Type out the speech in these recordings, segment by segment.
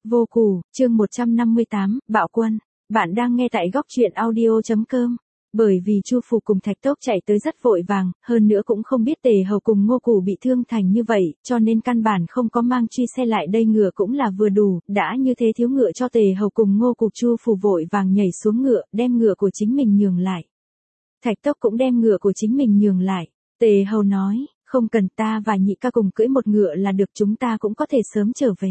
Vô Củ, chương 158, Bạo Quân. Bạn đang nghe tại góc truyện audio.com. Bởi vì Chu Phủ cùng Thạch Tốc chạy tới rất vội vàng, hơn nữa cũng không biết Tề Hầu cùng Ngô Củ bị thương thành như vậy, cho nên căn bản không có mang truy xe lại đây, ngựa cũng là vừa đủ, đã như thế thiếu ngựa cho Tề Hầu cùng Ngô Củ. Chu Phủ vội vàng nhảy xuống ngựa, đem ngựa của chính mình nhường lại. Thạch Tốc cũng đem ngựa của chính mình nhường lại. Tề Hầu nói, không cần, ta và nhị ca cùng cưỡi một ngựa là được, chúng ta cũng có thể sớm trở về.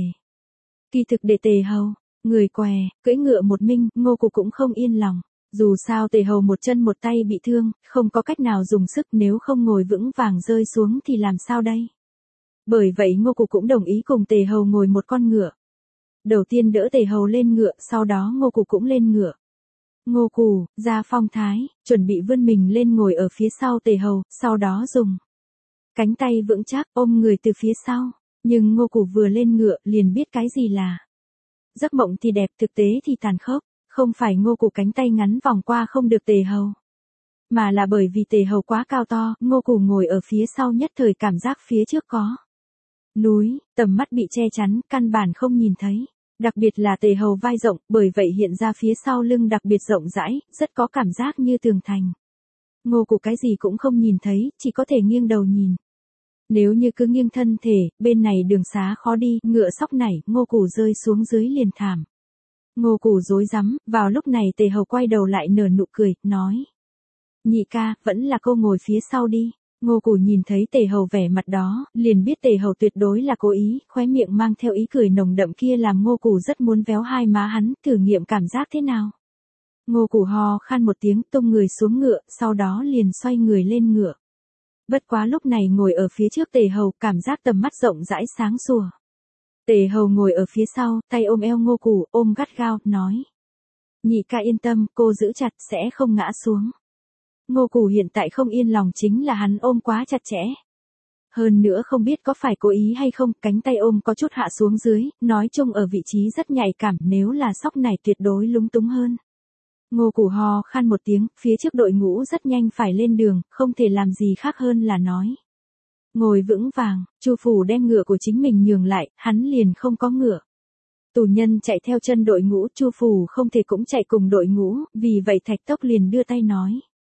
Kỳ thực để Tề Hầu, người què, cưỡi ngựa một mình, Ngô Củ cũng không yên lòng. Dù sao Tề Hầu một chân một tay bị thương, không có cách nào dùng sức, nếu không ngồi vững vàng rơi xuống thì làm sao đây? Bởi vậy Ngô Củ cũng đồng ý cùng Tề Hầu ngồi một con ngựa. Đầu tiên đỡ Tề Hầu lên ngựa, sau đó Ngô Củ cũng lên ngựa. Ngô Củ, ra phong thái, chuẩn bị vươn mình lên ngồi ở phía sau Tề Hầu, sau đó dùng cánh tay vững chắc ôm người từ phía sau. Nhưng Ngô Củ vừa lên ngựa liền biết cái gì là giấc mộng thì đẹp, thực tế thì tàn khốc. Không phải Ngô Củ cánh tay ngắn vòng qua không được Tề Hầu, mà là bởi vì Tề Hầu quá cao to, Ngô Củ ngồi ở phía sau nhất thời cảm giác phía trước có núi, tầm mắt bị che chắn, căn bản không nhìn thấy. Đặc biệt là Tề Hầu vai rộng, bởi vậy hiện ra phía sau lưng đặc biệt rộng rãi, rất có cảm giác như tường thành. Ngô Củ cái gì cũng không nhìn thấy, chỉ có thể nghiêng đầu nhìn. Nếu như cứ nghiêng thân thể, bên này đường xá khó đi, ngựa sóc nảy, Ngô Củ rơi xuống dưới liền thảm. Ngô Củ rối rắm, vào lúc này Tề Hầu quay đầu lại nở nụ cười, nói. Nhị ca, vẫn là cô ngồi phía sau đi. Ngô Củ nhìn thấy Tề Hầu vẻ mặt đó, liền biết Tề Hầu tuyệt đối là cố ý, khóe miệng mang theo ý cười nồng đậm kia làm Ngô Củ rất muốn véo hai má hắn, thử nghiệm cảm giác thế nào. Ngô Củ ho khan một tiếng, tung người xuống ngựa, sau đó liền xoay người lên ngựa. Bất quá lúc này ngồi ở phía trước Tề Hầu, cảm giác tầm mắt rộng rãi sáng sủa. Tề Hầu ngồi ở phía sau, tay ôm eo Ngô Củ, ôm gắt gao, nói. Nhị ca yên tâm, cô giữ chặt, sẽ không ngã xuống. Ngô Củ hiện tại không yên lòng chính là hắn ôm quá chặt chẽ. Hơn nữa không biết có phải cố ý hay không, cánh tay ôm có chút hạ xuống dưới, nói chung ở vị trí rất nhạy cảm, nếu là sóc này tuyệt đối lúng túng hơn. Ngô Củ ho khan một tiếng, phía trước đội ngũ rất nhanh phải lên đường, không thể làm gì khác hơn là nói. Ngồi vững vàng, Chu Phủ đem ngựa của chính mình nhường lại, hắn liền không có ngựa. Tù nhân chạy theo chân đội ngũ, Chu Phủ không thể cũng chạy cùng đội ngũ, vì vậy Thạch Tốc liền đưa tay nói.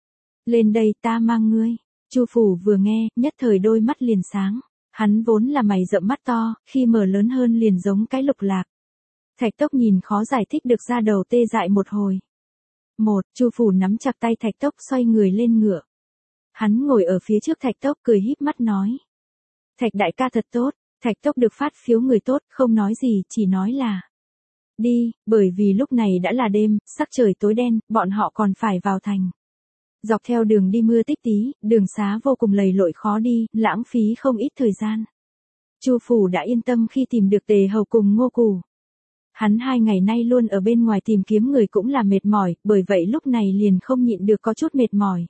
Lên đây, ta mang ngươi. Chu Phủ vừa nghe, nhất thời đôi mắt liền sáng. Hắn vốn là mày rậm mắt to, khi mở lớn hơn liền giống cái lục lạc. Thạch Tốc nhìn khó giải thích được, ra đầu tê dại một hồi. Chu Phủ nắm chặt tay Thạch Tốc xoay người lên ngựa. Hắn ngồi ở phía trước Thạch Tốc cười híp mắt nói. Thạch đại ca thật tốt. Thạch Tốc được phát phiếu người tốt, không nói gì, chỉ nói là. Đi, bởi vì lúc này đã là đêm, sắc trời tối đen, bọn họ còn phải vào thành. Dọc theo đường đi mưa tích tí, đường xá vô cùng lầy lội khó đi, lãng phí không ít thời gian. Chu Phủ đã yên tâm khi tìm được Tề Hầu cùng Ngô Củ. Hắn 2 ngày nay luôn ở bên ngoài tìm kiếm người cũng là mệt mỏi, bởi vậy lúc này liền không nhịn được có chút mệt mỏi.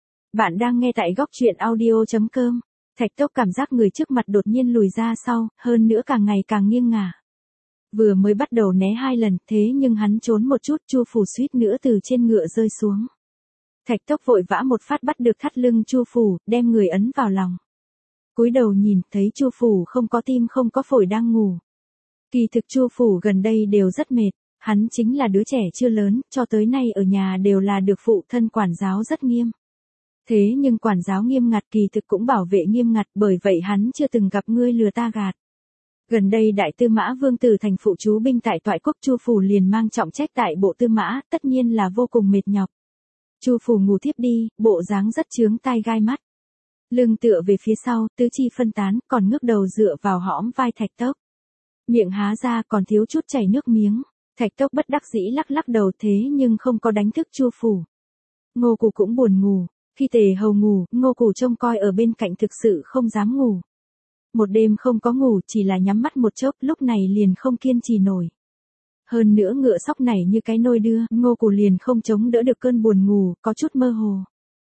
Bạn đang nghe tại góc truyện audio.com. Thạch Tốc cảm giác người trước mặt đột nhiên lùi ra sau, hơn nữa càng ngày càng nghiêng ngả. Vừa mới bắt đầu né 2 lần, thế nhưng hắn trốn một chút, Chu Phủ suýt nữa từ trên ngựa rơi xuống. Thạch Tốc vội vã một phát bắt được thắt lưng Chu Phủ, đem người ấn vào lòng. Cúi đầu nhìn, thấy Chu Phủ không có tim không có phổi đang ngủ. Kỳ thực Chu Phủ gần đây đều rất mệt, hắn chính là đứa trẻ chưa lớn, cho tới nay ở nhà đều là được phụ thân quản giáo rất nghiêm. Thế nhưng quản giáo nghiêm ngặt kỳ thực cũng bảo vệ nghiêm ngặt, bởi vậy hắn chưa từng gặp ngươi lừa ta gạt. Gần đây Đại Tư Mã Vương Tử thành phụ chú binh tại Toại Quốc, Chu Phủ liền mang trọng trách tại bộ Tư Mã, tất nhiên là vô cùng mệt nhọc. Chu Phủ ngủ thiếp đi, bộ dáng rất chướng tai gai mắt. Lưng tựa về phía sau, tứ chi phân tán, còn ngước đầu dựa vào hõm vai Thạch Tốc. Miệng há ra còn thiếu chút chảy nước miếng. Thạch Tốc bất đắc dĩ lắc lắc đầu, thế nhưng không có đánh thức Chu Phủ. Ngô Củ cũng buồn ngủ. Khi Tề Hầu ngủ, Ngô Củ trông coi ở bên cạnh thực sự không dám ngủ. Một đêm không có ngủ, chỉ là nhắm mắt một chốc, lúc này liền không kiên trì nổi. Hơn nữa ngựa sóc này như cái nôi đưa, Ngô Củ liền không chống đỡ được cơn buồn ngủ, có chút mơ hồ.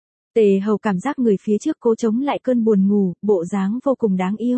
Tề Hầu cảm giác người phía trước cố chống lại cơn buồn ngủ, bộ dáng vô cùng đáng yêu.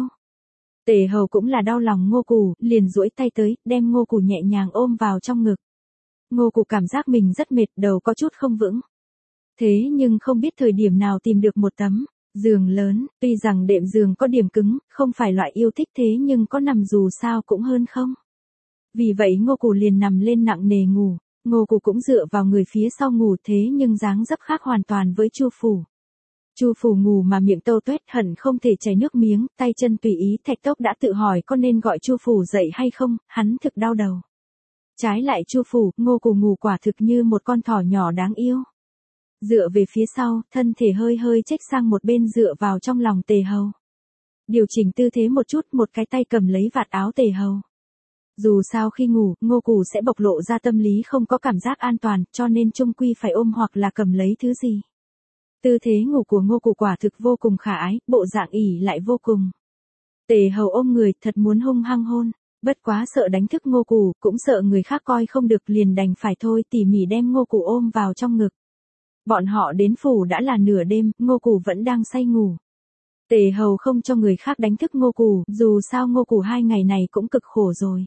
Tề Hầu cũng là đau lòng Ngô Củ, liền duỗi tay tới, đem Ngô Củ nhẹ nhàng ôm vào trong ngực. Ngô Củ cảm giác mình rất mệt, đầu có chút không vững. Thế nhưng không biết thời điểm nào tìm được một tấm giường lớn, tuy rằng đệm giường có điểm cứng, không phải loại yêu thích, thế nhưng có nằm dù sao cũng hơn không. Vì vậy Ngô Cù liền nằm lên nặng nề ngủ. Ngô Cù cũng dựa vào người phía sau ngủ, thế nhưng dáng dấp khác hoàn toàn với Chu Phủ. Chu Phủ ngủ mà miệng tâu tuét hận không thể chảy nước miếng, tay chân tùy ý. Thạch Tốc đã tự hỏi có nên gọi Chu Phủ dậy hay không, hắn thực đau đầu. Trái lại Chu Phủ, Ngô Cù ngủ quả thực như một con thỏ nhỏ đáng yêu. Dựa về phía sau, thân thể hơi hơi chếch sang một bên dựa vào trong lòng Tề Hầu. Điều chỉnh tư thế một chút, một cái tay cầm lấy vạt áo Tề Hầu. Dù sao khi ngủ, Ngô Cù sẽ bộc lộ ra tâm lý không có cảm giác an toàn, cho nên chung quy phải ôm hoặc là cầm lấy thứ gì. Tư thế ngủ của Ngô Cù quả thực vô cùng khả ái, bộ dạng ỉ lại vô cùng. Tề Hầu ôm người, thật muốn hung hăng hôn, bất quá sợ đánh thức Ngô Cù, cũng sợ người khác coi không được liền đành phải thôi tỉ mỉ đem Ngô Cù ôm vào trong ngực. Bọn họ đến phủ đã là nửa đêm, Ngô Cù vẫn đang say ngủ. Tề Hầu không cho người khác đánh thức Ngô Cù, dù sao Ngô Cù 2 ngày này cũng cực khổ rồi.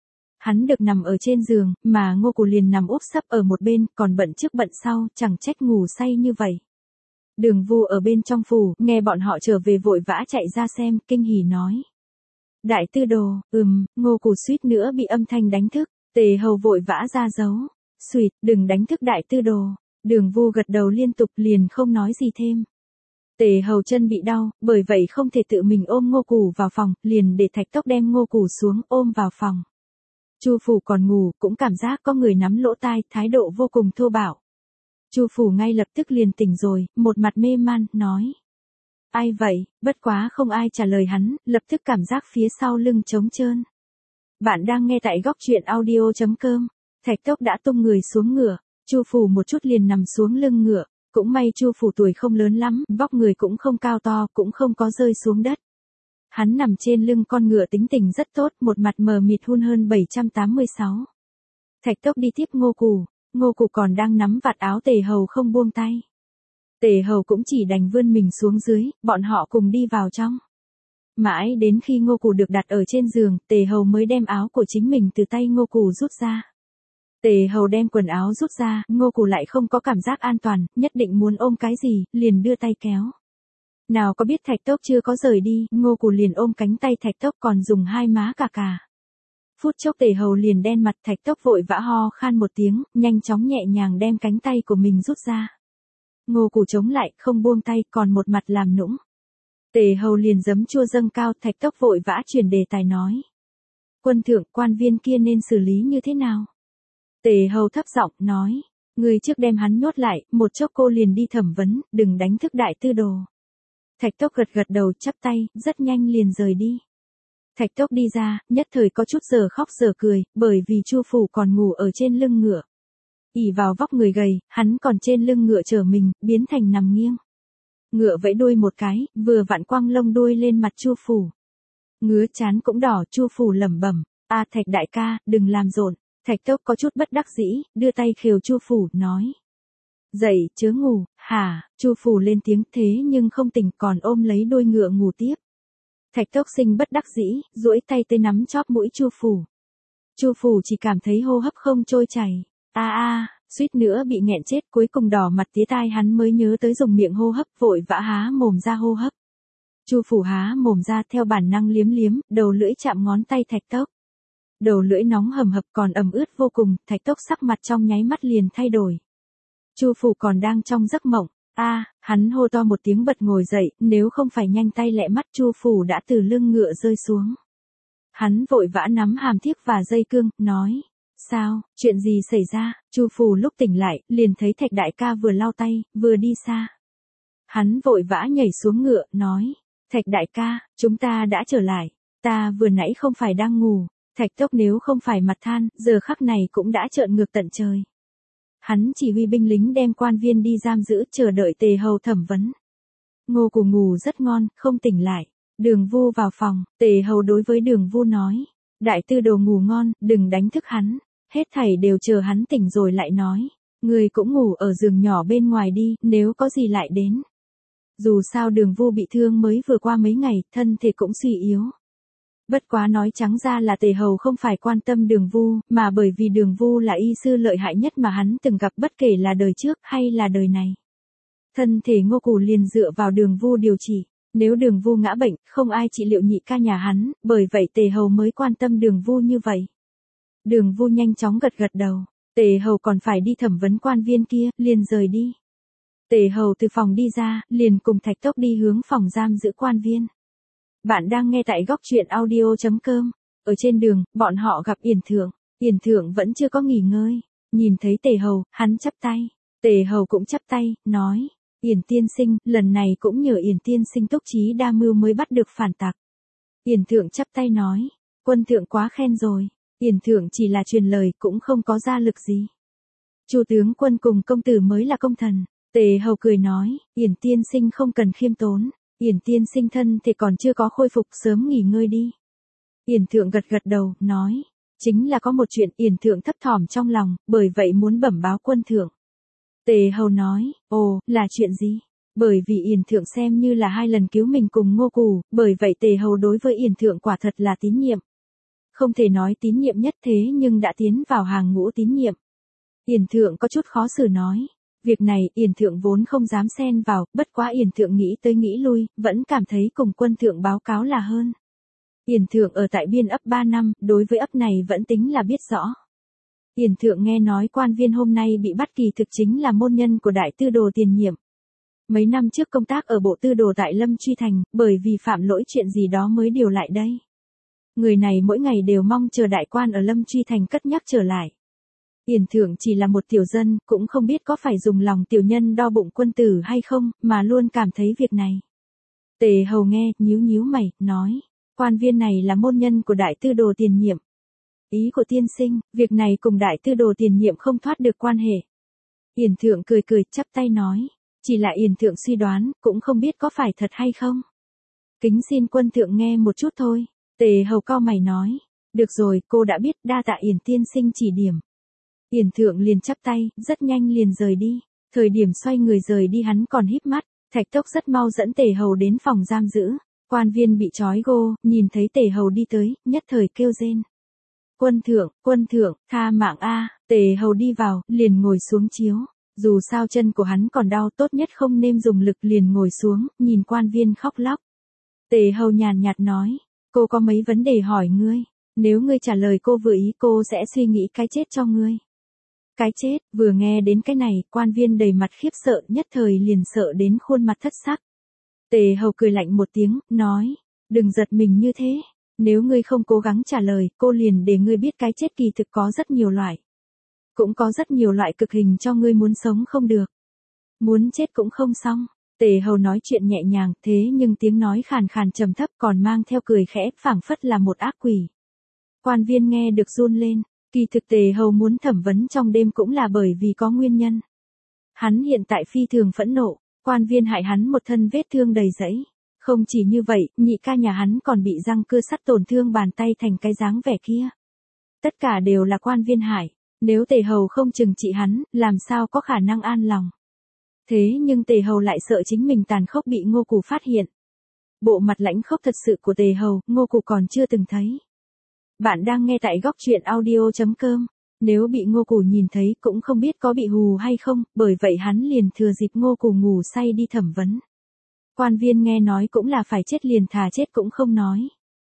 Hắn được nằm ở trên giường, mà Ngô Cù liền nằm úp sấp ở một bên, còn bận trước bận sau, chẳng trách ngủ say như vậy. Đường Vu ở bên trong phủ, nghe bọn họ trở về vội vã chạy ra xem, kinh hỉ nói. Đại tư đồ, Ngô Cù suýt nữa bị âm thanh đánh thức, Tề Hầu vội vã ra dấu. Suýt, đừng đánh thức đại tư đồ. Đường Vu gật đầu liên tục liền không nói gì thêm. Tề Hầu chân bị đau, bởi vậy không thể tự mình ôm Ngô Cù vào phòng, liền để Thạch Tốc đem Ngô Cù xuống ôm vào phòng. Chu Phủ còn ngủ, cũng cảm giác có người nắm lỗ tai, thái độ vô cùng thô bạo. Chu Phủ ngay lập tức liền tỉnh rồi, một mặt mê man, nói. Ai vậy, bất quá không ai trả lời hắn, lập tức cảm giác phía sau lưng trống trơn. Bạn đang nghe tại góc truyện audio.com. Thạch Tốc đã tung người xuống ngựa, Chu Phủ một chút liền nằm xuống lưng ngựa, cũng may Chu Phủ tuổi không lớn lắm, vóc người cũng không cao to, cũng không có rơi xuống đất. Hắn nằm trên lưng con ngựa tính tình rất tốt, một mặt mờ mịt hun hơn 786. Thạch Tốc đi tiếp Ngô Cù còn đang nắm vạt áo Tề Hầu không buông tay. Tề Hầu cũng chỉ đành vươn mình xuống dưới, bọn họ cùng đi vào trong. Mãi đến khi Ngô Cù được đặt ở trên giường, Tề Hầu mới đem áo của chính mình từ tay Ngô Cù rút ra. Tề Hầu đem quần áo rút ra, Ngô Cù lại không có cảm giác an toàn, nhất định muốn ôm cái gì, liền đưa tay kéo. Nào có biết Thạch Tốc chưa có rời đi, Ngô Cù liền ôm cánh tay Thạch Tốc còn dùng hai má cà. Phút chốc Tề Hầu liền đen mặt, Thạch Tốc vội vã ho khan một tiếng, nhanh chóng nhẹ nhàng đem cánh tay của mình rút ra. Ngô Cù chống lại, không buông tay, còn một mặt làm nũng. Tề Hầu liền giấm chua dâng cao, Thạch Tốc vội vã chuyển đề tài nói. Quân thượng, quan viên kia nên xử lý như thế nào? Tề Hầu thấp giọng nói. Người trước đem hắn nhốt lại, một chốc cô liền đi thẩm vấn, đừng đánh thức đại tư đồ. Thạch Tốc gật đầu chắp tay, rất nhanh liền rời đi. Thạch Tốc đi ra, nhất thời có chút giờ khóc giờ cười, bởi vì Chu Phủ còn ngủ ở trên lưng ngựa. Ỉ vào vóc người gầy, hắn còn trên lưng ngựa chở mình, biến thành nằm nghiêng. Ngựa vẫy đuôi một cái, vừa vặn quăng lông đuôi lên mặt Chu Phủ. Ngứa chán cũng đỏ, Chu Phủ lẩm bẩm, Thạch đại ca, đừng làm rộn. Thạch Tốc có chút bất đắc dĩ, đưa tay khều Chu Phủ, nói. Dậy, chớ ngủ, hả, Chu Phủ lên tiếng thế nhưng không tỉnh còn ôm lấy đuôi ngựa ngủ tiếp. Thạch Tốc sinh bất đắc dĩ, duỗi tay tới nắm chóp mũi Chu Phủ. Chu Phủ chỉ cảm thấy hô hấp không trôi chảy. Suýt nữa bị nghẹn chết, cuối cùng đỏ mặt tía tai hắn mới nhớ tới dùng miệng hô hấp, vội vã há mồm ra hô hấp. Chu Phủ há mồm ra theo bản năng liếm liếm, đầu lưỡi chạm ngón tay Thạch Tốc. Đầu lưỡi nóng hầm hập còn ẩm ướt vô cùng, Thạch Tốc sắc mặt trong nháy mắt liền thay đổi. Chu Phủ còn đang trong giấc mộng. Hắn hô to một tiếng bật ngồi dậy, nếu không phải nhanh tay lẹ mắt Chu Phủ đã từ lưng ngựa rơi xuống. Hắn vội vã nắm hàm thiếc và dây cương, nói. Sao, chuyện gì xảy ra? Chu Phủ lúc tỉnh lại, liền thấy Thạch đại ca vừa lau tay, vừa đi xa. Hắn vội vã nhảy xuống ngựa, nói. Thạch đại ca, chúng ta đã trở lại. Ta vừa nãy không phải đang ngủ. Thạch Tốc nếu không phải mặt than, giờ khắc này cũng đã trợn ngược tận trời. Hắn chỉ huy binh lính đem quan viên đi giam giữ, chờ đợi Tề Hầu thẩm vấn. Ngô Cù ngủ rất ngon, không tỉnh lại. Đường Vu vào phòng, Tề Hầu đối với Đường Vu nói. Đại tư đồ ngủ ngon, đừng đánh thức hắn. Hết thảy đều chờ hắn tỉnh rồi lại nói. Người cũng ngủ ở giường nhỏ bên ngoài đi, nếu có gì lại đến. Dù sao Đường Vu bị thương mới vừa qua mấy ngày, thân thể cũng suy yếu. Bất quá nói trắng ra là Tề Hầu không phải quan tâm Đường Vu, mà bởi vì Đường Vu là y sư lợi hại nhất mà hắn từng gặp bất kể là đời trước hay là đời này. Thân thể Ngô Cù liền dựa vào Đường Vu điều trị, nếu Đường Vu ngã bệnh, không ai trị liệu nhị ca nhà hắn, bởi vậy Tề Hầu mới quan tâm Đường Vu như vậy. Đường Vu nhanh chóng gật gật đầu. Tề Hầu còn phải đi thẩm vấn quan viên kia, liền rời đi. Tề Hầu từ phòng đi ra, liền cùng Thạch Tốc đi hướng phòng giam giữ quan viên. Bạn đang nghe tại góc truyện audio.com. Ở trên đường, bọn họ gặp Yển Thượng. Yển Thượng vẫn chưa có nghỉ ngơi. Nhìn thấy Tề Hầu, hắn chắp tay. Tề Hầu cũng chắp tay, nói. Yển tiên sinh, lần này cũng nhờ Yển tiên sinh túc trí đa mưu mới bắt được phản tặc. Yển Thượng chắp tay nói. Quân thượng quá khen rồi. Yển Thượng chỉ là truyền lời, cũng không có gia lực gì. Chu tướng quân cùng công tử mới là công thần. Tề Hầu cười nói, Yển tiên sinh không cần khiêm tốn. Yển tiên sinh thân thì còn chưa có khôi phục, sớm nghỉ ngơi đi. Yển Thượng gật gật đầu, nói. Chính là có một chuyện Yển Thượng thấp thỏm trong lòng, bởi vậy muốn bẩm báo quân thượng. Tề Hầu nói, ồ, là chuyện gì? Bởi vì Yển Thượng xem như là 2 lần cứu mình cùng Ngô Cù, bởi vậy Tề Hầu đối với Yển Thượng quả thật là tín nhiệm. Không thể nói tín nhiệm nhất thế nhưng đã tiến vào hàng ngũ tín nhiệm. Yển Thượng có chút khó xử nói. Việc này Yển Thượng vốn không dám xen vào, bất quá Yển Thượng nghĩ tới nghĩ lui, vẫn cảm thấy cùng quân thượng báo cáo là hơn. Yển Thượng ở tại biên ấp 3 năm, đối với ấp này vẫn tính là biết rõ. Yển Thượng nghe nói quan viên hôm nay bị bắt kỳ thực chính là môn nhân của đại tư đồ tiền nhiệm. Mấy năm trước công tác ở bộ tư đồ tại Lâm Truy Thành, bởi vì phạm lỗi chuyện gì đó mới điều lại đây. Người này mỗi ngày đều mong chờ đại quan ở Lâm Truy Thành cất nhắc trở lại. Yển Thượng chỉ là một tiểu dân, cũng không biết có phải dùng lòng tiểu nhân đo bụng quân tử hay không, mà luôn cảm thấy việc này. Tề Hầu nghe, nhíu nhíu mày, nói, quan viên này là môn nhân của đại tư đồ tiền nhiệm. Ý của tiên sinh, việc này cùng đại tư đồ tiền nhiệm không thoát được quan hệ. Yển Thượng cười cười, chắp tay nói, chỉ là Yển Thượng suy đoán, cũng không biết có phải thật hay không. Kính xin quân thượng nghe một chút thôi. Tề Hầu cau mày nói, được rồi, cô đã biết, đa tạ Yển tiên sinh chỉ điểm. Yển Thượng liền chắp tay, rất nhanh liền rời đi. Thời điểm xoay người rời đi hắn còn híp mắt. Thạch Tốc rất mau dẫn Tề Hầu đến phòng giam giữ. Quan viên bị trói gô, nhìn thấy Tề Hầu đi tới, nhất thời kêu rên. Quân thượng, tha mạng a. Tề Hầu đi vào, liền ngồi xuống chiếu. Dù sao chân của hắn còn đau, tốt nhất không nên dùng lực, liền ngồi xuống, nhìn quan viên khóc lóc. Tề Hầu nhàn nhạt nói, cô có mấy vấn đề hỏi ngươi. Nếu ngươi trả lời cô vừa ý, cô sẽ suy nghĩ cái chết cho ngươi. Cái chết, vừa nghe đến cái này, quan viên đầy mặt khiếp sợ, nhất thời liền sợ đến khuôn mặt thất sắc. Tề Hầu cười lạnh một tiếng, nói, đừng giật mình như thế. Nếu ngươi không cố gắng trả lời, cô liền để ngươi biết cái chết kỳ thực có rất nhiều loại. Cũng có rất nhiều loại cực hình cho ngươi muốn sống không được. Muốn chết cũng không xong. Tề Hầu nói chuyện nhẹ nhàng, thế nhưng tiếng nói khàn khàn trầm thấp còn mang theo cười khẽ, phảng phất là một ác quỷ. Quan viên nghe được run lên. Kỳ thực Tề Hầu muốn thẩm vấn trong đêm cũng là bởi vì có nguyên nhân. Hắn hiện tại phi thường phẫn nộ, quan viên hại hắn một thân vết thương đầy rẫy. Không chỉ như vậy, nhị ca nhà hắn còn bị răng cưa sắt tổn thương bàn tay thành cái dáng vẻ kia. Tất cả đều là quan viên hại, nếu Tề Hầu không trừng trị hắn, làm sao có khả năng an lòng. Thế nhưng Tề Hầu lại sợ chính mình tàn khốc bị Ngô Cù phát hiện. Bộ mặt lãnh khốc thật sự của Tề Hầu, Ngô Cù còn chưa từng thấy. Bạn đang nghe tại góc truyện audio.com. Nếu bị Ngô Cù nhìn thấy cũng không biết có bị hù hay không, bởi vậy hắn liền thừa dịp Ngô Cù ngủ say đi thẩm vấn. Quan viên nghe nói cũng là phải chết liền thà chết cũng không nói.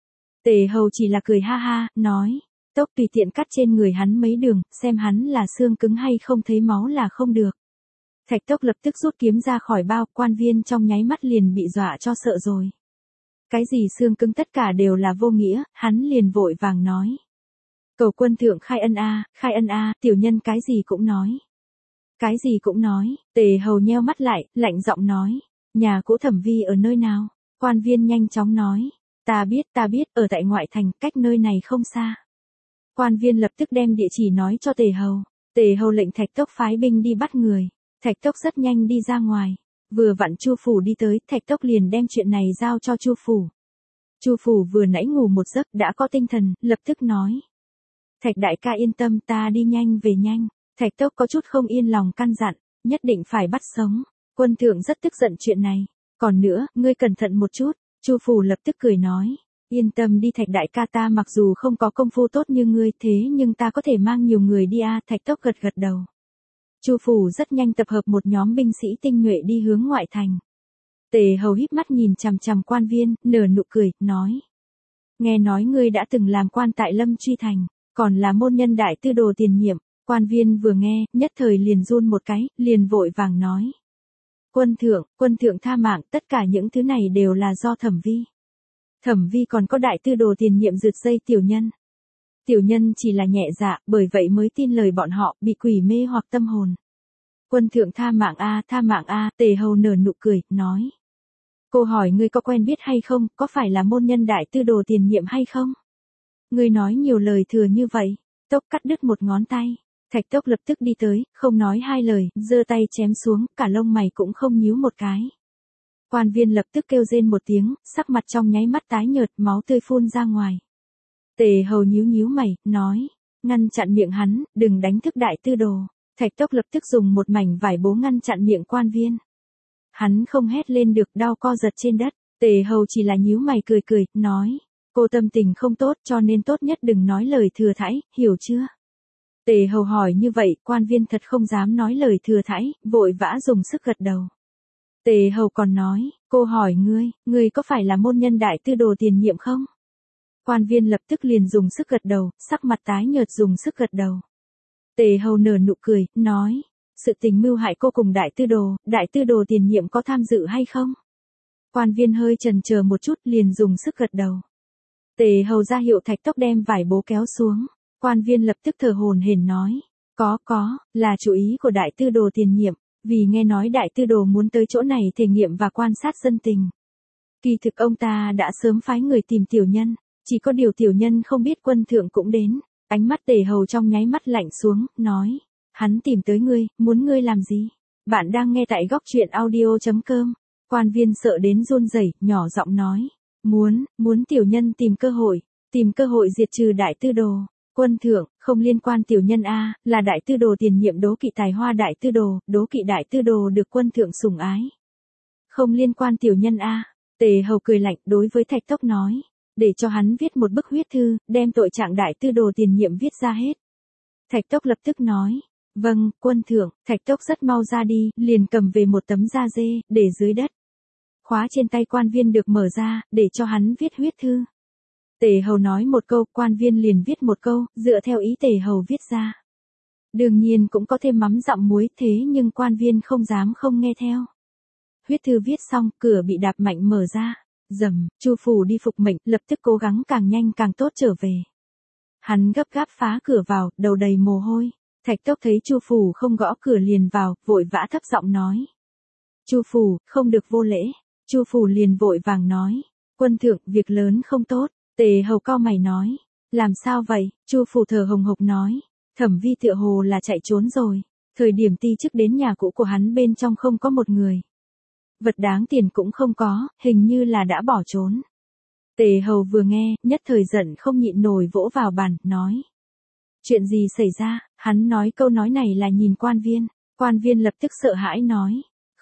Tề Hầu chỉ là cười ha ha, nói, Tốc tùy tiện cắt trên người hắn mấy đường, xem hắn là xương cứng hay không thấy máu là không được. Thạch Tốc lập tức rút kiếm ra khỏi bao, quan viên trong nháy mắt liền bị dọa cho sợ rồi. Cái gì xương cứng tất cả đều là vô nghĩa, hắn liền vội vàng nói. Cầu quân thượng khai ân a, tiểu nhân cái gì cũng nói. Cái gì cũng nói, Tề Hầu nheo mắt lại, lạnh giọng nói. Nhà cũ Thẩm Vi ở nơi nào? Quan viên nhanh chóng nói. Ta biết, ở tại ngoại thành, cách nơi này không xa. Quan viên lập tức đem địa chỉ nói cho Tề Hầu. Tề Hầu lệnh Thạch Tốc phái binh đi bắt người. Thạch Tốc rất nhanh đi ra ngoài. Vừa vặn Chu Phủ đi tới, Thạch Tốc liền đem chuyện này giao cho Chu Phủ. Chu Phủ vừa nãy ngủ một giấc đã có tinh thần, lập tức nói. Thạch đại ca yên tâm, ta đi nhanh về nhanh. Thạch Tốc có chút không yên lòng căn dặn, nhất định phải bắt sống. Quân thượng rất tức giận chuyện này. Còn nữa, ngươi cẩn thận một chút. Chu Phủ lập tức cười nói. Yên tâm đi Thạch đại ca, ta mặc dù không có công phu tốt như ngươi thế nhưng ta có thể mang nhiều người đi a. Thạch Tốc gật gật đầu. Chu Phủ rất nhanh tập hợp một nhóm binh sĩ tinh nhuệ đi hướng ngoại thành. Tề Hầu híp mắt nhìn chằm chằm quan viên, nở nụ cười, nói. Nghe nói ngươi đã từng làm quan tại Lâm Truy Thành, còn là môn nhân đại tư đồ tiền nhiệm. Quan viên vừa nghe, nhất thời liền run một cái, liền vội vàng nói. Quân thượng tha mạng, tất cả những thứ này đều là do Thẩm Vi. Thẩm Vi còn có đại tư đồ tiền nhiệm rượt dây tiểu nhân. Tiểu nhân chỉ là nhẹ dạ, bởi vậy mới tin lời bọn họ, bị quỷ mê hoặc tâm hồn. Quân thượng tha mạng a, Tề Hầu nở nụ cười, nói. Cô hỏi ngươi có quen biết hay không, có phải là môn nhân đại tư đồ tiền nhiệm hay không? Ngươi nói nhiều lời thừa như vậy, Tốc cắt đứt một ngón tay. Thạch Tốc lập tức đi tới, không nói hai lời, giơ tay chém xuống, cả lông mày cũng không nhíu một cái. Quan viên lập tức kêu rên một tiếng, sắc mặt trong nháy mắt tái nhợt, máu tươi phun ra ngoài. Tề Hầu nhíu mày, nói, ngăn chặn miệng hắn, đừng đánh thức đại tư đồ. Thạch Tốc lập tức dùng một mảnh vải bố ngăn chặn miệng quan viên. Hắn không hét lên được, đau co giật trên đất. Tề Hầu chỉ là nhíu mày cười, nói, cô tâm tình không tốt cho nên tốt nhất đừng nói lời thừa thãi, hiểu chưa? Tề Hầu hỏi như vậy, quan viên thật không dám nói lời thừa thãi, vội vã dùng sức gật đầu. Tề Hầu còn nói, cô hỏi ngươi có phải là môn nhân đại tư đồ tiền nhiệm không? Quan viên lập tức liền dùng sức gật đầu, sắc mặt tái nhợt dùng sức gật đầu. Tề Hầu nở nụ cười, nói, sự tình mưu hại cô cùng đại tư đồ tiền nhiệm có tham dự hay không? Quan viên hơi chần chờ một chút liền dùng sức gật đầu. Tề Hầu ra hiệu Thạch Tốc đem vải bố kéo xuống. Quan viên lập tức thở hổn hển nói, có, là chủ ý của đại tư đồ tiền nhiệm, vì nghe nói đại tư đồ muốn tới chỗ này thể nghiệm và quan sát dân tình. Kỳ thực ông ta đã sớm phái người tìm tiểu nhân, chỉ có điều tiểu nhân không biết quân thượng cũng đến. Ánh mắt Tề Hầu trong nháy mắt lạnh xuống, nói, hắn tìm tới ngươi, muốn ngươi làm gì? Bạn đang nghe tại góc truyện audio.com. Quan viên sợ đến run rẩy, nhỏ giọng nói, muốn tiểu nhân tìm cơ hội diệt trừ đại tư đồ. Quân thượng, không liên quan tiểu nhân a, là đại tư đồ tiền nhiệm đố kỵ tài hoa đại tư đồ được quân thượng sủng ái. Không liên quan tiểu nhân a. Tề Hầu cười lạnh đối với Thạch Tốc nói, để cho hắn viết một bức huyết thư, đem tội trạng đại tư đồ tiền nhiệm viết ra hết. Thạch Tốc lập tức nói, vâng, quân thượng. Thạch Tốc rất mau ra đi, liền cầm về một tấm da dê, để dưới đất. Khóa trên tay quan viên được mở ra, để cho hắn viết huyết thư. Tề Hầu nói một câu, quan viên liền viết một câu, dựa theo ý Tề Hầu viết ra. Đương nhiên cũng có thêm mắm dặm muối, thế nhưng quan viên không dám không nghe theo. Huyết thư viết xong, cửa bị đạp mạnh mở ra. Rầm, Chu Phủ đi phục mệnh, lập tức cố gắng càng nhanh càng tốt trở về. Hắn gấp gáp phá cửa vào, đầu đầy mồ hôi. Thạch Tốc thấy Chu Phủ không gõ cửa liền vào, vội vã thấp giọng nói. Chu Phủ, không được vô lễ. Chu Phủ liền vội vàng nói. Quân thượng, việc lớn không tốt. Tề Hầu cau mày nói. Làm sao vậy? Chu Phủ thở hồng hộc nói. Thẩm Vi tựa hồ là chạy trốn rồi. Thời điểm ti chức đến nhà cũ của hắn bên trong không có một người. Vật đáng tiền cũng không có, hình như là đã bỏ trốn. Tề Hầu vừa nghe, nhất thời giận không nhịn nổi vỗ vào bàn, nói. Chuyện gì xảy ra? Hắn nói câu nói này là nhìn quan viên. Quan viên lập tức sợ hãi nói.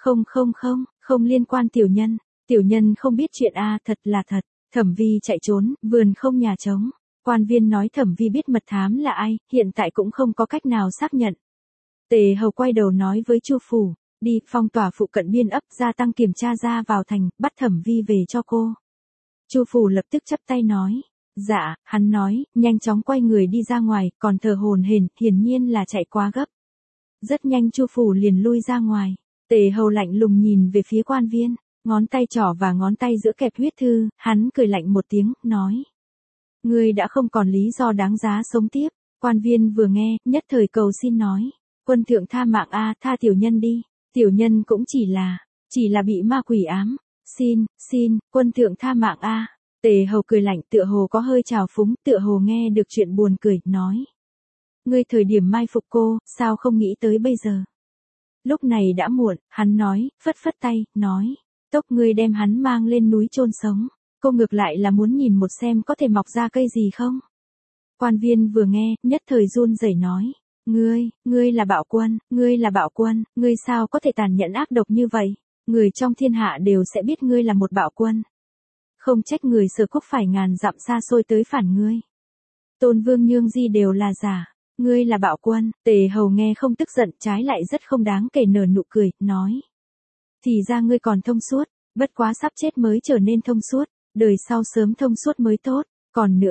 Không liên quan tiểu nhân. Tiểu nhân không biết chuyện a, thật là thật. Thẩm Vi chạy trốn, vườn không nhà trống. Quan viên nói Thẩm Vi biết mật thám là ai, hiện tại cũng không có cách nào xác nhận. Tề Hầu quay đầu nói với Chu Phủ, đi phong tỏa phụ cận biên ấp, gia tăng kiểm tra ra vào thành, bắt Thẩm Vi về cho cô. Chu Phủ lập tức chắp tay nói, dạ. Hắn nói, nhanh chóng quay người đi ra ngoài, còn thở hổn hển, hiển nhiên là chạy quá gấp. Rất nhanh Chu Phủ liền lui ra ngoài. Tề Hầu lạnh lùng nhìn về phía quan viên, ngón tay trỏ và ngón tay giữa kẹp huyết thư, hắn cười lạnh một tiếng, nói. Ngươi đã không còn lý do đáng giá sống tiếp. Quan viên vừa nghe, nhất thời cầu xin nói. Quân thượng tha mạng a, tha tiểu nhân đi. Tiểu nhân cũng chỉ là bị ma quỷ ám. Xin, quân thượng tha mạng a. Tề Hầu cười lạnh, tựa hồ có hơi trào phúng, tựa hồ nghe được chuyện buồn cười, nói. Ngươi thời điểm mai phục cô, sao không nghĩ tới bây giờ? Lúc này đã muộn, hắn nói, phất tay, nói. Tốc, ngươi đem hắn mang lên núi chôn sống. Cô ngược lại là muốn nhìn một xem có thể mọc ra cây gì không? Quan viên vừa nghe, nhất thời run rẩy nói. Ngươi là bạo quân, ngươi sao có thể tàn nhẫn ác độc như vậy? Người trong thiên hạ đều sẽ biết ngươi là một bạo quân. Không trách người Sở Quốc phải ngàn dặm xa xôi tới phản ngươi. Tôn Vương Nhương Di đều là giả. Ngươi là bạo quân. Tề Hầu nghe không tức giận, trái lại rất không đáng kể, nở nụ cười, nói. Thì ra ngươi còn thông suốt, bất quá sắp chết mới trở nên thông suốt, đời sau sớm thông suốt mới tốt.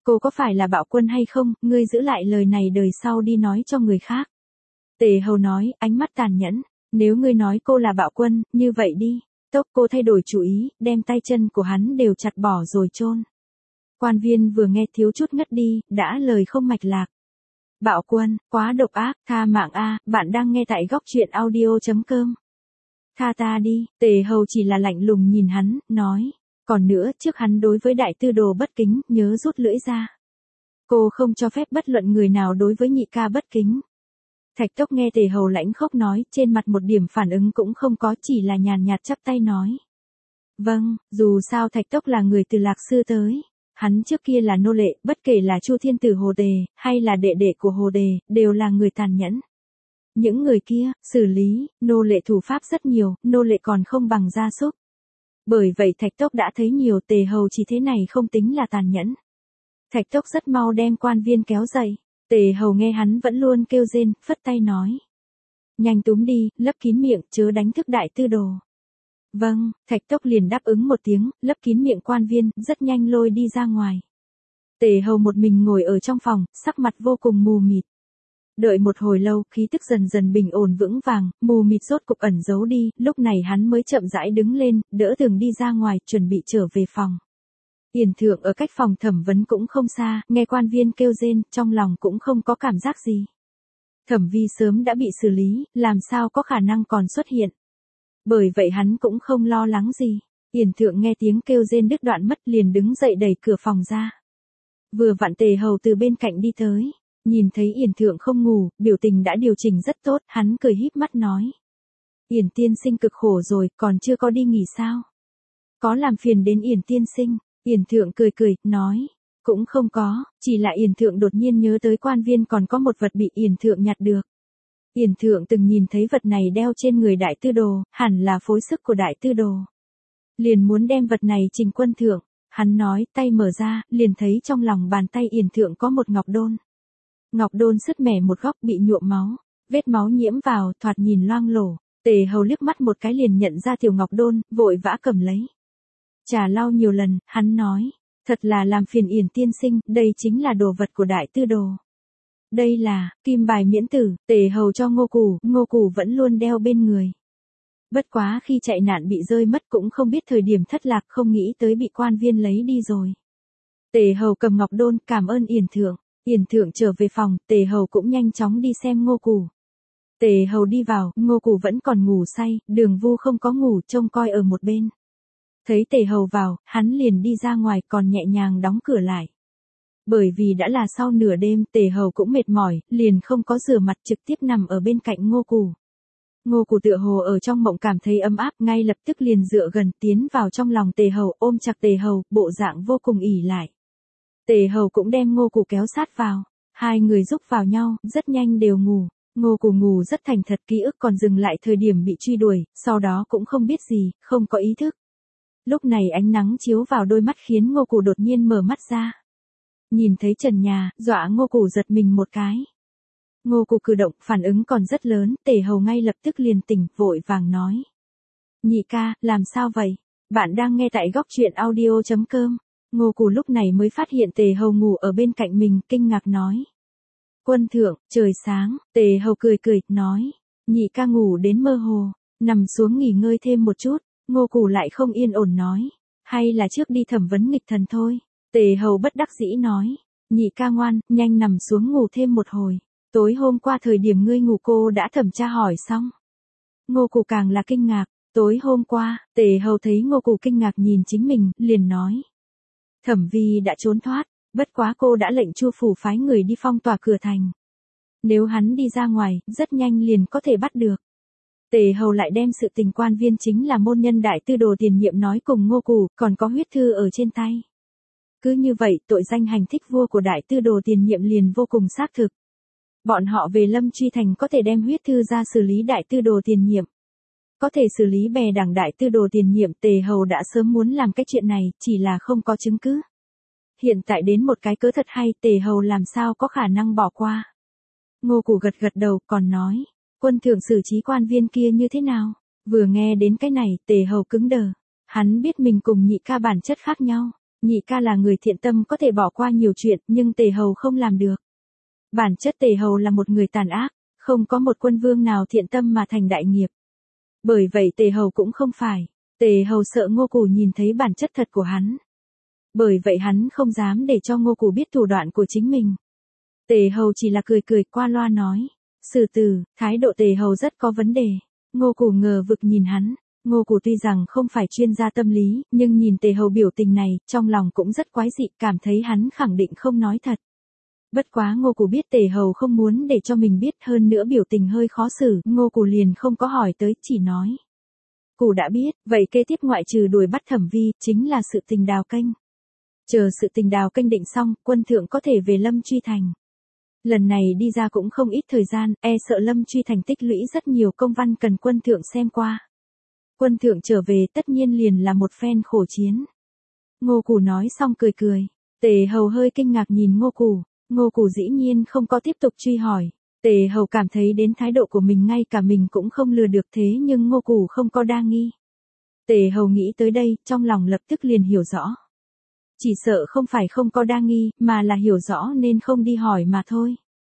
cô có phải là bạo quân hay không, ngươi giữ lại lời này đời sau đi nói cho người khác. Tề Hầu nói, ánh mắt tàn nhẫn, nếu ngươi nói cô là bạo quân, như vậy đi. Tốc cô thay đổi chủ ý, đem tay chân của hắn đều chặt bỏ rồi chôn. Quan viên vừa nghe thiếu chút ngất đi, đã lời không mạch lạc. Bạo quân, quá độc ác, tha mạng a, bạn đang nghe tại góc truyện audio.com. Tha ta đi, Tề Hầu chỉ là lạnh lùng nhìn hắn, nói. Còn nữa, trước hắn đối với đại tư đồ bất kính, nhớ rút lưỡi ra. Cô không cho phép bất luận người nào đối với nhị ca bất kính. Thạch Tốc nghe Tề Hầu lãnh khốc nói, trên mặt một điểm phản ứng cũng không có, chỉ là nhàn nhạt chắp tay nói. Vâng, dù sao Thạch Tốc là người từ Lạc Sư tới. Hắn trước kia là nô lệ, bất kể là Chu Thiên Tử Hồ Đề, hay là đệ đệ của Hồ Đề, đều là người tàn nhẫn. Những người kia, xử lý, nô lệ thủ pháp rất nhiều, nô lệ còn không bằng gia súc. Bởi vậy Thạch Tốc đã thấy nhiều, Tề Hầu chỉ thế này không tính là tàn nhẫn. Thạch Tốc rất mau đem quan viên kéo dậy. Tề Hầu nghe hắn vẫn luôn kêu rên, phất tay nói. Nhanh túm đi, lấp kín miệng, chớ đánh thức đại tư đồ. Vâng, Thạch Tốc liền đáp ứng một tiếng, lấp kín miệng quan viên, rất nhanh lôi đi ra ngoài. Tề Hầu một mình ngồi ở trong phòng, sắc mặt vô cùng mù mịt. Đợi một hồi lâu, khí tức dần dần bình ổn vững vàng, mù mịt rốt cục ẩn giấu đi, lúc này hắn mới chậm rãi đứng lên, đỡ Tường đi ra ngoài, chuẩn bị trở về phòng. Yển Thượng ở cách phòng thẩm vấn cũng không xa, nghe quan viên kêu rên, trong lòng cũng không có cảm giác gì. Thẩm Vi sớm đã bị xử lý, làm sao có khả năng còn xuất hiện. Bởi vậy hắn cũng không lo lắng gì. Yển Thượng nghe tiếng kêu rên đứt đoạn mất liền đứng dậy đẩy cửa phòng ra. Vừa vặn Tề Hầu từ bên cạnh đi tới. Nhìn thấy Yển Thượng không ngủ, biểu tình đã điều chỉnh rất tốt, hắn cười híp mắt nói. Yển tiên sinh cực khổ rồi, còn chưa có đi nghỉ sao? Có làm phiền đến Yển tiên sinh? Yển Thượng cười cười, nói. Cũng không có, chỉ là Yển Thượng đột nhiên nhớ tới quan viên còn có một vật bị Yển Thượng nhặt được. Yển Thượng từng nhìn thấy vật này đeo trên người đại tư đồ, hẳn là phối sức của đại tư đồ. Liền muốn đem vật này trình quân thượng, hắn nói, tay mở ra, liền thấy trong lòng bàn tay Yển Thượng có một ngọc đôn. Ngọc đôn sứt mẻ một góc bị nhuộm máu, vết máu nhiễm vào, thoạt nhìn loang lổ. Tề Hầu liếc mắt một cái liền nhận ra tiểu ngọc đôn, vội vã cầm lấy. Trà lau nhiều lần, hắn nói, thật là làm phiền Yển tiên sinh, đây chính là đồ vật của đại tư đồ. Đây là, kim bài miễn tử, Tề Hầu cho Ngô Cù vẫn luôn đeo bên người. Bất quá khi chạy nạn bị rơi mất cũng không biết thời điểm thất lạc, không nghĩ tới bị quan viên lấy đi rồi. Tề Hầu cầm ngọc đôn, cảm ơn Yển Thượng. Yển Thượng trở về phòng, Tề Hầu cũng nhanh chóng đi xem Ngô Cù. Tề Hầu đi vào, Ngô Cù vẫn còn ngủ say, Đường Vu không có ngủ, trông coi ở một bên. Thấy Tề Hầu vào, hắn liền đi ra ngoài, còn nhẹ nhàng đóng cửa lại. Bởi vì đã là sau nửa đêm, Tề Hầu cũng mệt mỏi, liền không có rửa mặt, trực tiếp nằm ở bên cạnh Ngô Cù. Ngô Cù tựa hồ ở trong mộng cảm thấy ấm áp, ngay lập tức liền dựa gần tiến vào trong lòng Tề Hầu, ôm chặt Tề Hầu, bộ dạng vô cùng ỉ lại. Tề Hầu cũng đem Ngô Cù kéo sát vào, hai người rúc vào nhau, rất nhanh đều ngủ. Ngô Cù ngủ rất thành thật, ký ức còn dừng lại thời điểm bị truy đuổi, sau đó cũng không biết gì, không có ý thức. Lúc này ánh nắng chiếu vào đôi mắt khiến Ngô Cù đột nhiên mở mắt ra. Nhìn thấy trần nhà, dọa Ngô Cù giật mình một cái. Ngô Cù cử động, phản ứng còn rất lớn, Tề Hầu ngay lập tức liền tỉnh, vội vàng nói. Nhị ca, làm sao vậy? Bạn đang nghe tại góc truyện audio.com. Ngô Cù lúc này mới phát hiện Tề Hầu ngủ ở bên cạnh mình, kinh ngạc nói. Quân thượng, trời sáng, Tề Hầu cười cười, nói. Nhị ca ngủ đến mơ hồ, nằm xuống nghỉ ngơi thêm một chút. Ngô Cù lại không yên ổn nói. Hay là trước đi thẩm vấn nghịch thần thôi. Tề Hầu bất đắc dĩ nói. Nhị ca ngoan, nhanh nằm xuống ngủ thêm một hồi. Tối hôm qua thời điểm ngươi ngủ cô đã thẩm tra hỏi xong. Ngô Cù càng là kinh ngạc. Tối hôm qua, Tề Hầu thấy Ngô Cù kinh ngạc nhìn chính mình, liền nói. Thẩm Vi đã trốn thoát, bất quá cô đã lệnh Chu phủ phái người đi phong tỏa cửa thành. Nếu hắn đi ra ngoài, rất nhanh liền có thể bắt được. Tề Hầu lại đem sự tình quan viên chính là môn nhân đại tư đồ tiền nhiệm nói cùng Ngô Cù, còn có huyết thư ở trên tay. Cứ như vậy, tội danh hành thích vua của đại tư đồ tiền nhiệm liền vô cùng xác thực. Bọn họ về Lâm Truy Thành có thể đem huyết thư ra xử lý đại tư đồ tiền nhiệm. Có thể xử lý bè đảng đại tư đồ tiền nhiệm, Tề Hầu đã sớm muốn làm cái chuyện này, chỉ là không có chứng cứ. Hiện tại đến một cái cớ thật hay, Tề Hầu làm sao có khả năng bỏ qua. Ngô Cù gật gật đầu, còn nói, quân thượng xử trí quan viên kia như thế nào? Vừa nghe đến cái này, Tề Hầu cứng đờ. Hắn biết mình cùng nhị ca bản chất khác nhau. Nhị ca là người thiện tâm có thể bỏ qua nhiều chuyện, nhưng Tề Hầu không làm được. Bản chất Tề Hầu là một người tàn ác, không có một quân vương nào thiện tâm mà thành đại nghiệp. Bởi vậy Tề Hầu cũng không phải. Tề Hầu sợ Ngô Cù nhìn thấy bản chất thật của hắn. Bởi vậy hắn không dám để cho Ngô Cù biết thủ đoạn của chính mình. Tề Hầu chỉ là cười cười qua loa nói. Sử tử, thái độ Tề Hầu rất có vấn đề. Ngô Cù ngờ vực nhìn hắn. Ngô Cù tuy rằng không phải chuyên gia tâm lý, nhưng nhìn Tề Hầu biểu tình này, trong lòng cũng rất quái dị, cảm thấy hắn khẳng định không nói thật. Bất quá Ngô Cù biết Tề Hầu không muốn để cho mình biết, hơn nữa biểu tình hơi khó xử, Ngô Cù liền không có hỏi tới, chỉ nói. Cù đã biết, vậy kế tiếp ngoại trừ đuổi bắt Thẩm Vi, chính là sự tình đào kênh. Chờ sự tình đào kênh định xong, quân thượng có thể về Lâm Truy Thành. Lần này đi ra cũng không ít thời gian, sợ Lâm Truy Thành tích lũy rất nhiều công văn cần quân thượng xem qua. Quân thượng trở về tất nhiên liền là một phen khổ chiến. Ngô Cù nói xong cười cười. Tề Hầu hơi kinh ngạc nhìn Ngô Cù. Ngô Cù dĩ nhiên không có tiếp tục truy hỏi. Tề Hầu cảm thấy đến thái độ của mình ngay cả mình cũng không lừa được, thế nhưng Ngô Cù không có đa nghi. Tề Hầu nghĩ tới đây, trong lòng lập tức liền hiểu rõ. Chỉ sợ không phải không có đa nghi, mà là hiểu rõ nên không đi hỏi mà thôi.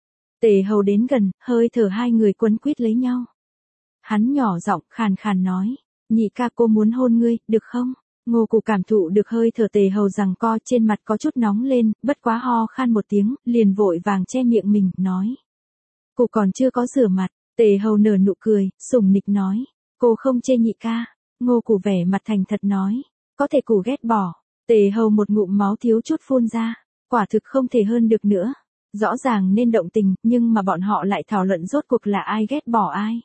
Tề Hầu đến gần, hơi thở hai người quấn quýt lấy nhau. Hắn nhỏ giọng khàn khàn nói. Nhị ca, cô muốn hôn ngươi, được không? Ngô Cù cảm thụ được hơi thở Tề Hầu giằng co, trên mặt có chút nóng lên, bất quá ho khan một tiếng, liền vội vàng che miệng mình, nói. Cô còn chưa có rửa mặt. Tề Hầu nở nụ cười, sủng nịch nói. Cô không chê nhị ca. Ngô Cù vẻ mặt thành thật nói. Có thể Cù ghét bỏ. Tề Hầu một ngụm máu thiếu chút phun ra. Quả thực không thể hơn được nữa. Rõ ràng nên động tình, nhưng mà bọn họ lại thảo luận rốt cuộc là ai ghét bỏ ai.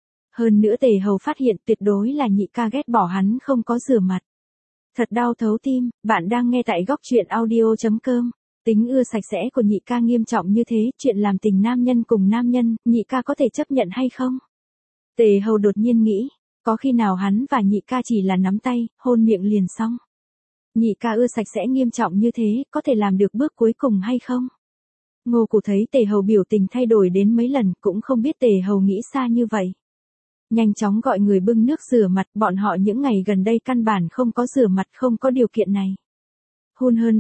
Hơn nữa Tề Hầu phát hiện tuyệt đối là nhị ca ghét bỏ hắn không có rửa mặt. Thật đau thấu tim, bạn đang nghe tại góc truyện audio.com. Tính ưa sạch sẽ của nhị ca nghiêm trọng như thế, chuyện làm tình nam nhân cùng nam nhân, nhị ca có thể chấp nhận hay không? Tề Hầu đột nhiên nghĩ, có khi nào hắn và nhị ca chỉ là nắm tay, hôn miệng liền xong. Nhị ca ưa sạch sẽ nghiêm trọng như thế, có thể làm được bước cuối cùng hay không? Ngô Cù thấy Tề Hầu biểu tình thay đổi đến mấy lần, cũng không biết Tề Hầu nghĩ xa như vậy. Nhanh chóng gọi người bưng nước rửa mặt, bọn họ những ngày gần đây căn bản không có rửa mặt, không có điều kiện này. Hun hơn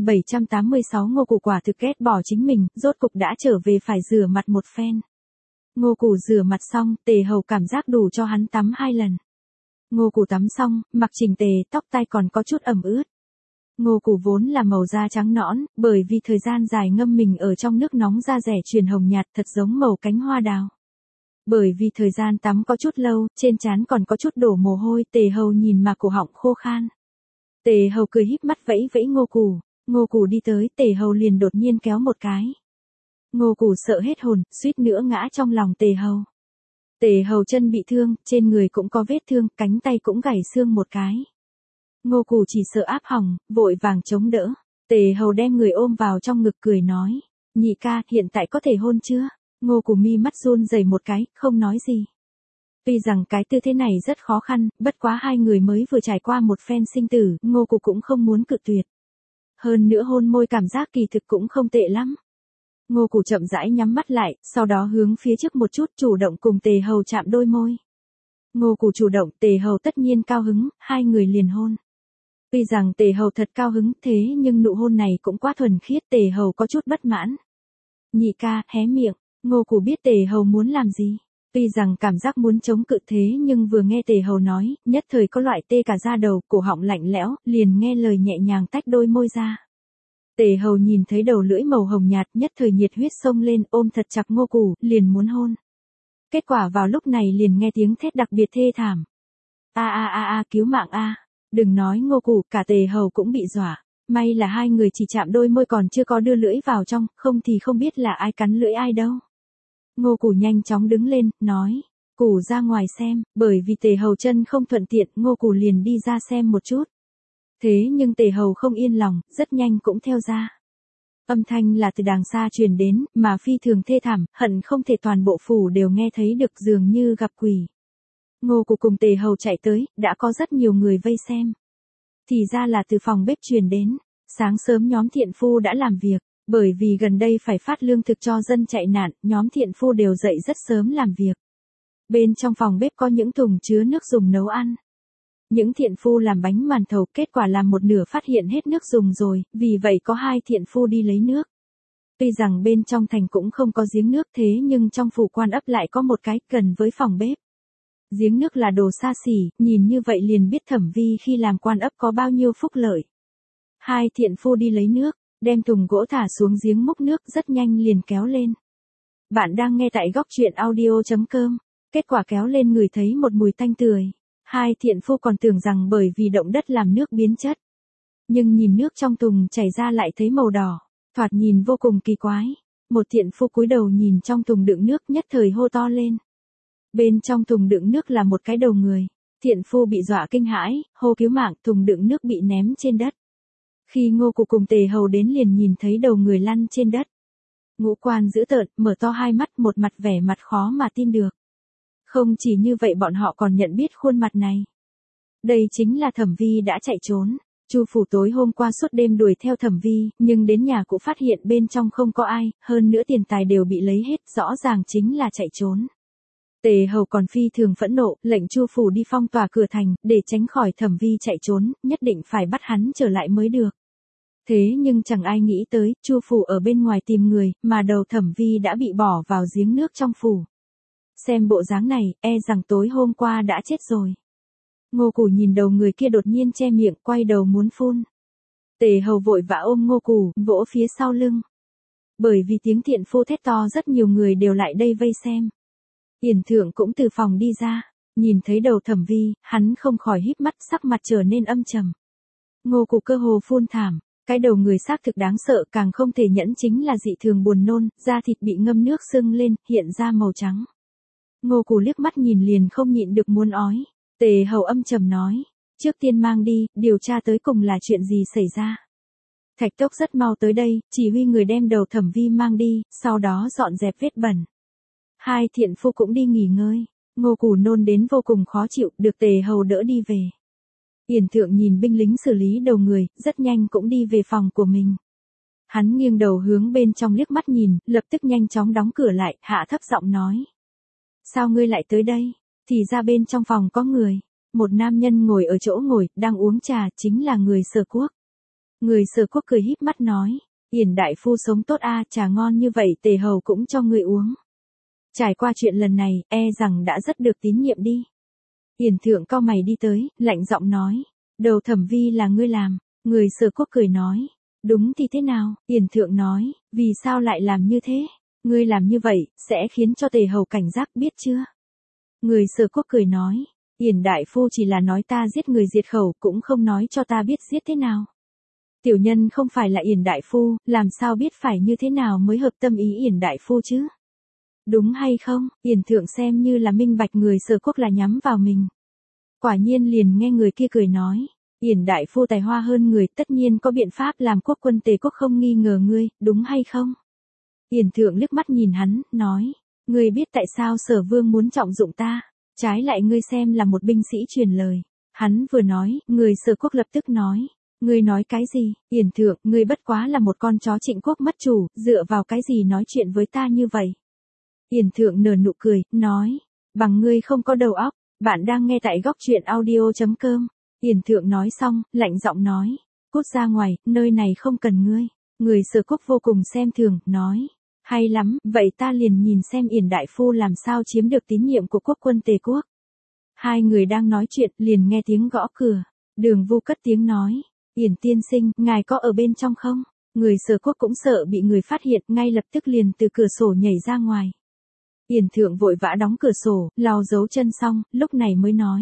786 Ngô Cù quả thực ghét bỏ chính mình, rốt cục đã trở về phải rửa mặt một phen. Ngô Cù rửa mặt xong, Tề Hầu cảm giác đủ cho hắn tắm 2 lần. Ngô Cù tắm xong, mặc chỉnh tề, tóc tai còn có chút ẩm ướt. Ngô Cù vốn là màu da trắng nõn, bởi vì thời gian dài ngâm mình ở trong nước nóng da rẻ chuyển hồng nhạt thật giống màu cánh hoa đào. Bởi vì thời gian tắm có chút lâu, trên trán còn có chút đổ mồ hôi, Tề Hầu nhìn mà cổ họng khô khan. Tề Hầu cười híp mắt vẫy vẫy Ngô Cù. Ngô Cù đi tới, Tề Hầu liền đột nhiên kéo một cái. Ngô Cù sợ hết hồn, suýt nữa ngã trong lòng Tề Hầu. Tề Hầu chân bị thương, trên người cũng có vết thương, cánh tay cũng gãy xương một cái. Ngô Cù chỉ sợ áp hỏng, vội vàng chống đỡ. Tề Hầu đem người ôm vào trong ngực cười nói. Nhị ca, hiện tại có thể hôn chưa? Ngô Cù mi mắt run rẩy một cái, không nói gì. Tuy rằng cái tư thế này rất khó khăn, bất quá hai người mới vừa trải qua một phen sinh tử, Ngô Cù cũng không muốn cự tuyệt. Hơn nữa hôn môi cảm giác kỳ thực cũng không tệ lắm. Ngô Cù chậm rãi nhắm mắt lại, sau đó hướng phía trước một chút, chủ động cùng Tề Hầu chạm đôi môi. Ngô Cù chủ động, Tề Hầu tất nhiên cao hứng, hai người liền hôn. Tuy rằng Tề Hầu thật cao hứng, thế nhưng nụ hôn này cũng quá thuần khiết, Tề Hầu có chút bất mãn. Nhị ca, hé miệng. Ngô Cù biết Tề Hầu muốn làm gì. Tuy rằng cảm giác muốn chống cự thế nhưng vừa nghe Tề Hầu nói, nhất thời có loại tê cả da đầu, cổ họng lạnh lẽo, liền nghe lời nhẹ nhàng tách đôi môi ra. Tề Hầu nhìn thấy đầu lưỡi màu hồng nhạt, nhất thời nhiệt huyết xông lên, ôm thật chặt Ngô Cù, liền muốn hôn. Kết quả vào lúc này liền nghe tiếng thét đặc biệt thê thảm. Cứu mạng a. Đừng nói Ngô Cù, cả Tề Hầu cũng bị dọa. May là hai người chỉ chạm đôi môi còn chưa có đưa lưỡi vào trong, không thì không biết là ai cắn lưỡi ai đâu. Ngô Cù nhanh chóng đứng lên, nói. Cù ra ngoài xem, bởi vì Tề Hầu chân không thuận tiện, Ngô Cù liền đi ra xem một chút. Thế nhưng Tề Hầu không yên lòng, rất nhanh cũng theo ra. Âm thanh là từ đàng xa truyền đến, mà phi thường thê thảm, hận không thể toàn bộ phủ đều nghe thấy được, dường như gặp quỷ. Ngô Cù cùng Tề Hầu chạy tới, đã có rất nhiều người vây xem. Thì ra là từ phòng bếp truyền đến. Sáng sớm nhóm thiện phu đã làm việc, bởi vì gần đây phải phát lương thực cho dân chạy nạn, nhóm thiện phu đều dậy rất sớm làm việc. Bên trong phòng bếp có những thùng chứa nước dùng nấu ăn. Những thiện phu làm bánh màn thầu, kết quả làm một nửa phát hiện hết nước dùng rồi, vì vậy có hai thiện phu đi lấy nước. Tuy rằng bên trong thành cũng không có giếng nước thế nhưng trong phủ quan ấp lại có một cái gần với phòng bếp. Giếng nước là đồ xa xỉ, nhìn như vậy liền biết Thẩm Vi khi làm quan ấp có bao nhiêu phúc lợi. Hai thiện phu đi lấy nước, đem thùng gỗ thả xuống giếng múc nước rất nhanh liền kéo lên. Bạn đang nghe tại góc truyện audio.com. Kết quả kéo lên người thấy một mùi tanh tưởi. Hai thiện phu còn tưởng rằng bởi vì động đất làm nước biến chất. Nhưng nhìn nước trong thùng chảy ra lại thấy màu đỏ, thoạt nhìn vô cùng kỳ quái. Một thiện phu cúi đầu nhìn trong thùng đựng nước nhất thời hô to lên. Bên trong thùng đựng nước là một cái đầu người. Thiện phu bị dọa kinh hãi, hô cứu mạng, thùng đựng nước bị ném trên đất. Khi Ngô Cụ cùng Tề Hầu đến liền nhìn thấy đầu người lăn trên đất. Ngũ Quan dữ tợn, mở to hai mắt, một mặt vẻ mặt khó mà tin được. Không chỉ như vậy bọn họ còn nhận biết khuôn mặt này. Đây chính là Thẩm Vi đã chạy trốn. Chu phủ tối hôm qua suốt đêm đuổi theo Thẩm Vi, nhưng đến nhà cũng phát hiện bên trong không có ai, hơn nữa tiền tài đều bị lấy hết, rõ ràng chính là chạy trốn. Tề Hầu còn phi thường phẫn nộ, lệnh Chu phủ đi phong tỏa cửa thành, để tránh khỏi Thẩm Vi chạy trốn, nhất định phải bắt hắn trở lại mới được. Thế nhưng chẳng ai nghĩ tới, Chu phủ ở bên ngoài tìm người, mà đầu Thẩm Vi đã bị bỏ vào giếng nước trong phủ. Xem bộ dáng này, e rằng tối hôm qua đã chết rồi. Ngô Củ nhìn đầu người kia đột nhiên che miệng, quay đầu muốn phun. Tề Hầu vội vã ôm Ngô Củ, vỗ phía sau lưng. Bởi vì tiếng thiện phu thét to rất nhiều người đều lại đây vây xem. Yển Thượng cũng từ phòng đi ra, nhìn thấy đầu Thẩm Vi, hắn không khỏi híp mắt, sắc mặt trở nên âm trầm. Ngô Củ cơ hồ phun thảm, cái đầu người xác thực đáng sợ, càng không thể nhẫn chính là dị thường buồn nôn, da thịt bị ngâm nước sưng lên, hiện ra màu trắng. Ngô Củ liếc mắt nhìn liền không nhịn được muốn ói. Tề Hầu âm trầm nói, trước tiên mang đi, điều tra tới cùng là chuyện gì xảy ra. Thạch Tốc rất mau tới đây, chỉ huy người đem đầu Thẩm Vi mang đi, sau đó dọn dẹp vết bẩn. Hai thiện phu cũng đi nghỉ ngơi. Ngô Củ nôn đến vô cùng khó chịu, được Tề Hầu đỡ đi về. Yển Thượng nhìn binh lính xử lý đầu người, rất nhanh cũng đi về phòng của mình. Hắn nghiêng đầu hướng bên trong liếc mắt nhìn, lập tức nhanh chóng đóng cửa lại, hạ thấp giọng nói. Sao ngươi lại tới đây? Thì ra bên trong phòng có người. Một nam nhân ngồi ở chỗ ngồi, đang uống trà, chính là người Sở Quốc. Người Sở Quốc cười híp mắt nói. Yển đại phu sống tốt a, trà ngon như vậy Tề Hầu cũng cho người uống. Trải qua chuyện lần này, e rằng đã rất được tín nhiệm đi. Yển Thượng cau mày đi tới, lạnh giọng nói. Đầu Thẩm Vi là ngươi làm. Người Sở Quốc cười nói. Đúng thì thế nào? Yển Thượng nói. Vì sao lại làm như thế? Ngươi làm như vậy, sẽ khiến cho Tề Hầu cảnh giác biết chưa? Người Sở Quốc cười nói. Yển đại phu chỉ là nói ta giết người diệt khẩu, cũng không nói cho ta biết giết thế nào. Tiểu nhân không phải là Yển đại phu, làm sao biết phải như thế nào mới hợp tâm ý Yển đại phu chứ? Đúng hay không? Yển Thượng xem như là minh bạch người Sở Quốc là nhắm vào mình. Quả nhiên liền nghe người kia cười nói. Yển đại phu tài hoa hơn người, tất nhiên có biện pháp làm quốc quân Tề quốc không nghi ngờ ngươi, đúng hay không? Yển Thượng liếc mắt nhìn hắn, nói. Ngươi biết tại sao Sở Vương muốn trọng dụng ta? Trái lại ngươi xem là một binh sĩ truyền lời. Hắn vừa nói, người Sở Quốc lập tức nói. Ngươi nói cái gì? Yển Thượng, ngươi bất quá là một con chó Trịnh quốc mất chủ, dựa vào cái gì nói chuyện với ta như vậy? Yển Thượng nở nụ cười, nói. Bằng ngươi không có đầu óc. Bạn đang nghe tại góc truyện audio.com. Yển Thượng nói xong, lạnh giọng nói. Cút ra ngoài, nơi này không cần ngươi. Người Sở Quốc vô cùng xem thường, nói. Hay lắm, vậy ta liền nhìn xem Yển đại phu làm sao chiếm được tín nhiệm của quốc quân Tề quốc. Hai người đang nói chuyện, liền nghe tiếng gõ cửa. Đường Vu cất tiếng nói. Yển tiên sinh, ngài có ở bên trong không? Người Sở Quốc cũng sợ bị người phát hiện, ngay lập tức liền từ cửa sổ nhảy ra ngoài. Yển Thượng vội vã đóng cửa sổ, lau dấu chân xong, lúc này mới nói.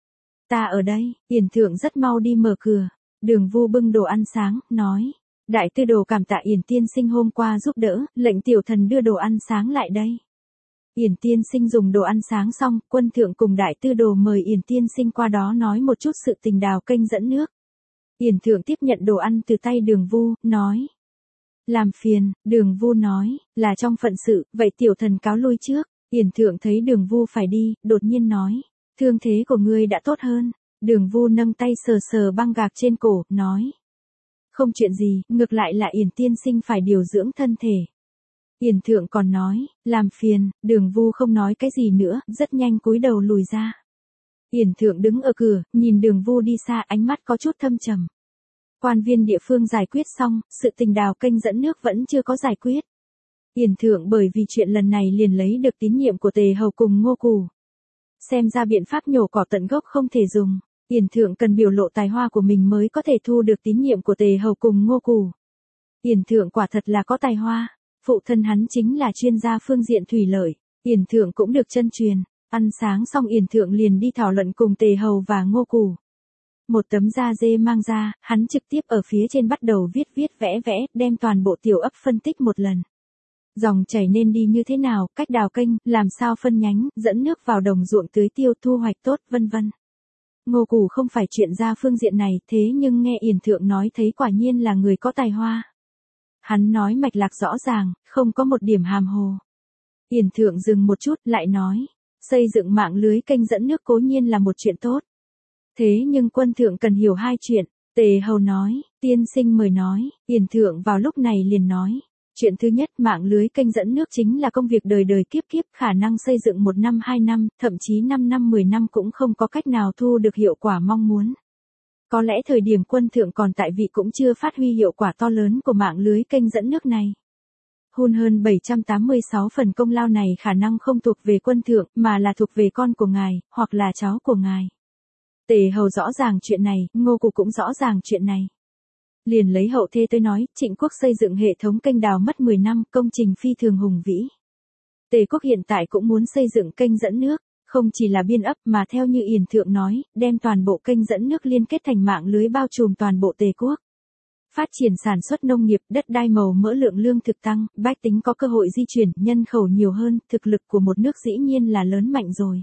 Ta ở đây. Yển Thượng rất mau đi mở cửa. Đường Vu bưng đồ ăn sáng, nói. Đại tư đồ cảm tạ Yển tiên sinh hôm qua giúp đỡ, lệnh tiểu thần đưa đồ ăn sáng lại đây. Yển tiên sinh dùng đồ ăn sáng xong, quân thượng cùng đại tư đồ mời Yển tiên sinh qua đó nói một chút sự tình đào kênh dẫn nước. Yển Thượng tiếp nhận đồ ăn từ tay Đường Vu, nói. Làm phiền, Đường Vu nói, là trong phận sự, vậy tiểu thần cáo lui trước. Yển Thượng thấy Đường Vu phải đi, đột nhiên nói. Thương thế của ngươi đã tốt hơn. Đường Vu nâng tay sờ sờ băng gạc trên cổ, nói. Không chuyện gì, ngược lại là Yển tiên sinh phải điều dưỡng thân thể. Yển Thượng còn nói, làm phiền, Đường Vu không nói cái gì nữa, rất nhanh cúi đầu lùi ra. Yển Thượng đứng ở cửa, nhìn Đường Vu đi xa, ánh mắt có chút thâm trầm. Quan viên địa phương giải quyết xong, sự tình đào kênh dẫn nước vẫn chưa có giải quyết. Yển Thượng bởi vì chuyện lần này liền lấy được tín nhiệm của Tề Hầu cùng Ngô Cù. Xem ra biện pháp nhổ cỏ tận gốc không thể dùng, Yển Thượng cần biểu lộ tài hoa của mình mới có thể thu được tín nhiệm của Tề Hầu cùng Ngô Cù. Yển Thượng quả thật là có tài hoa, phụ thân hắn chính là chuyên gia phương diện thủy lợi, Yển Thượng cũng được chân truyền. Ăn sáng xong Yển Thượng liền đi thảo luận cùng Tề Hầu và Ngô Cù. Một tấm da dê mang ra, hắn trực tiếp ở phía trên bắt đầu viết vẽ, đem toàn bộ tiểu ấp phân tích một lần. Dòng chảy nên đi như thế nào, cách đào kênh, làm sao phân nhánh, dẫn nước vào đồng ruộng tưới tiêu thu hoạch tốt, vân vân. Ngô Cù không phải chuyện ra phương diện này, thế nhưng nghe Yển Thượng nói thấy quả nhiên là người có tài hoa. Hắn nói mạch lạc rõ ràng, không có một điểm hàm hồ. Yển Thượng dừng một chút, lại nói, xây dựng mạng lưới kênh dẫn nước cố nhiên là một chuyện tốt. Thế nhưng quân thượng cần hiểu hai chuyện, Tề Hầu nói, tiên sinh mời nói, Yển Thượng vào lúc này liền nói. Chuyện thứ nhất, mạng lưới kênh dẫn nước chính là công việc đời đời kiếp kiếp, khả năng xây dựng 1 năm 2 năm, thậm chí 5 năm 10 năm cũng không có cách nào thu được hiệu quả mong muốn. Có lẽ thời điểm quân thượng còn tại vị cũng chưa phát huy hiệu quả to lớn của mạng lưới kênh dẫn nước này. Hơn 786 phần công lao này khả năng không thuộc về quân thượng, mà là thuộc về con của ngài, hoặc là cháu của ngài. Tề Hầu rõ ràng chuyện này, Ngô Cù cũng rõ ràng chuyện này. Liền lấy hậu thê tới nói, Trịnh Quốc xây dựng hệ thống kênh đào mất 10 năm, công trình phi thường hùng vĩ. Tề Quốc hiện tại cũng muốn xây dựng kênh dẫn nước, không chỉ là biên ấp mà theo như Yển Thượng nói, đem toàn bộ kênh dẫn nước liên kết thành mạng lưới bao trùm toàn bộ Tề Quốc. Phát triển sản xuất nông nghiệp, đất đai màu mỡ, lượng lương thực tăng, bách tính có cơ hội di chuyển, nhân khẩu nhiều hơn, thực lực của một nước dĩ nhiên là lớn mạnh rồi.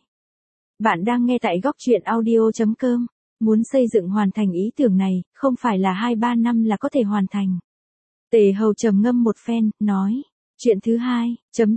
Bạn đang nghe tại góc truyện audio.com. Muốn xây dựng hoàn thành ý tưởng này, không phải là 2-3 năm là có thể hoàn thành. Tề Hầu trầm ngâm một phen, nói. Chuyện thứ hai,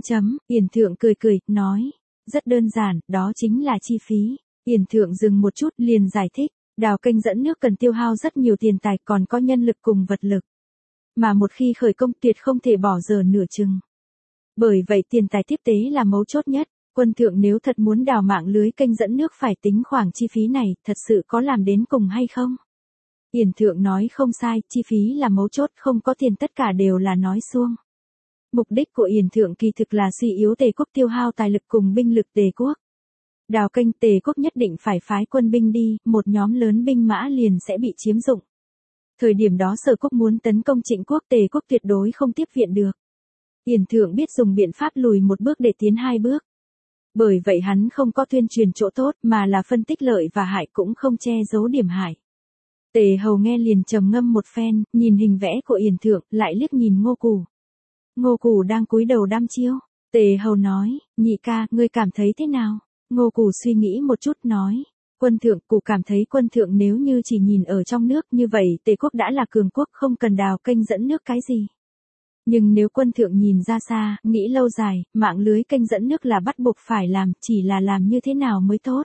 Yển Thượng cười, nói. Rất đơn giản, đó chính là chi phí. Yển Thượng dừng một chút, liền giải thích. Đào kênh dẫn nước cần tiêu hao rất nhiều tiền tài, còn có nhân lực cùng vật lực. Mà một khi khởi công tuyệt không thể bỏ dở nửa chừng. Bởi vậy tiền tài tiếp tế là mấu chốt nhất. Quân thượng nếu thật muốn đào mạng lưới kênh dẫn nước phải tính khoảng chi phí này, thật sự có làm đến cùng hay không? Yển Thượng nói không sai, chi phí là mấu chốt, không có tiền tất cả đều là nói suông. Mục đích của Yển Thượng kỳ thực là suy yếu Tề Quốc, tiêu hao tài lực cùng binh lực Tề Quốc. Đào kênh, Tề Quốc nhất định phải phái quân binh đi, một nhóm lớn binh mã liền sẽ bị chiếm dụng. Thời điểm đó Sở Quốc muốn tấn công Trịnh Quốc, Tề Quốc tuyệt đối không tiếp viện được. Yển Thượng biết dùng biện pháp lùi một bước để tiến 2 bước. Bởi vậy hắn không có tuyên truyền chỗ tốt mà là phân tích lợi và hại, cũng không che giấu điểm hại. Tề Hầu nghe liền trầm ngâm một phen, nhìn hình vẽ của Yển Thượng, lại liếc nhìn Ngô Cù. Ngô Cù đang cúi đầu đăm chiêu. Tề Hầu nói, nhị ca, ngươi cảm thấy thế nào? Ngô Cù suy nghĩ một chút nói. Quân thượng, Cù cảm thấy quân thượng nếu như chỉ nhìn ở trong nước như vậy, Tề Quốc đã là cường quốc, không cần đào kênh dẫn nước cái gì. Nhưng nếu quân thượng nhìn ra xa, nghĩ lâu dài, mạng lưới kênh dẫn nước là bắt buộc phải làm, chỉ là làm như thế nào mới tốt.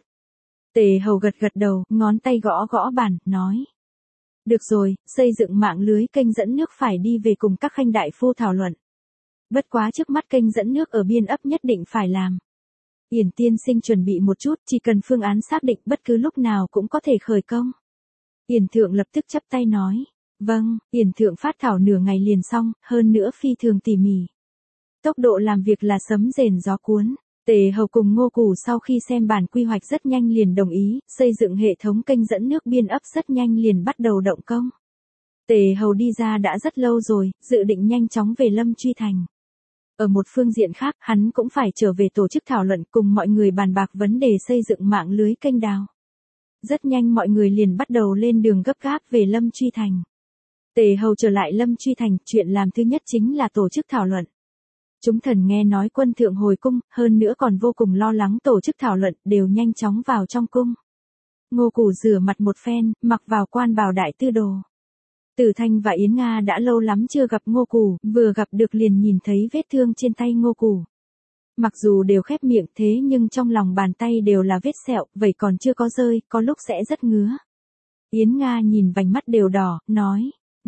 Tề Hầu gật đầu, ngón tay gõ bàn, nói. Được rồi, xây dựng mạng lưới kênh dẫn nước phải đi về cùng các khanh đại phu thảo luận. Bất quá trước mắt kênh dẫn nước ở biên ấp nhất định phải làm. Yển tiên sinh chuẩn bị một chút, chỉ cần phương án xác định bất cứ lúc nào cũng có thể khởi công. Yển Thượng lập tức chắp tay nói. Vâng, Yển Thượng phát thảo nửa ngày liền xong, hơn nữa phi thường tỉ mỉ. Tốc độ làm việc là sấm rền gió cuốn. Tề Hầu cùng Ngô Cù sau khi xem bản quy hoạch rất nhanh liền đồng ý, xây dựng hệ thống kênh dẫn nước biên ấp rất nhanh liền bắt đầu động công. Tề Hầu đi ra đã rất lâu rồi, dự định nhanh chóng về Lâm Truy Thành. Ở một phương diện khác, hắn cũng phải trở về tổ chức thảo luận cùng mọi người bàn bạc vấn đề xây dựng mạng lưới kênh đào. Rất nhanh mọi người liền bắt đầu lên đường gấp gáp về Lâm Truy Thành. Tề Hầu trở lại Lâm Truy Thành, chuyện làm thứ nhất chính là tổ chức thảo luận. Chúng thần nghe nói quân thượng hồi cung, hơn nữa còn vô cùng lo lắng tổ chức thảo luận, đều nhanh chóng vào trong cung. Ngô Cù rửa mặt một phen, mặc vào quan bào đại tư đồ. Tử Thanh và Yến Nga đã lâu lắm chưa gặp Ngô Cù, vừa gặp được liền nhìn thấy vết thương trên tay Ngô Cù. Mặc dù đều khép miệng thế nhưng trong lòng bàn tay đều là vết sẹo, vậy còn chưa có rơi, có lúc sẽ rất ngứa. Yến Nga nhìn vành mắt đều đỏ, nói.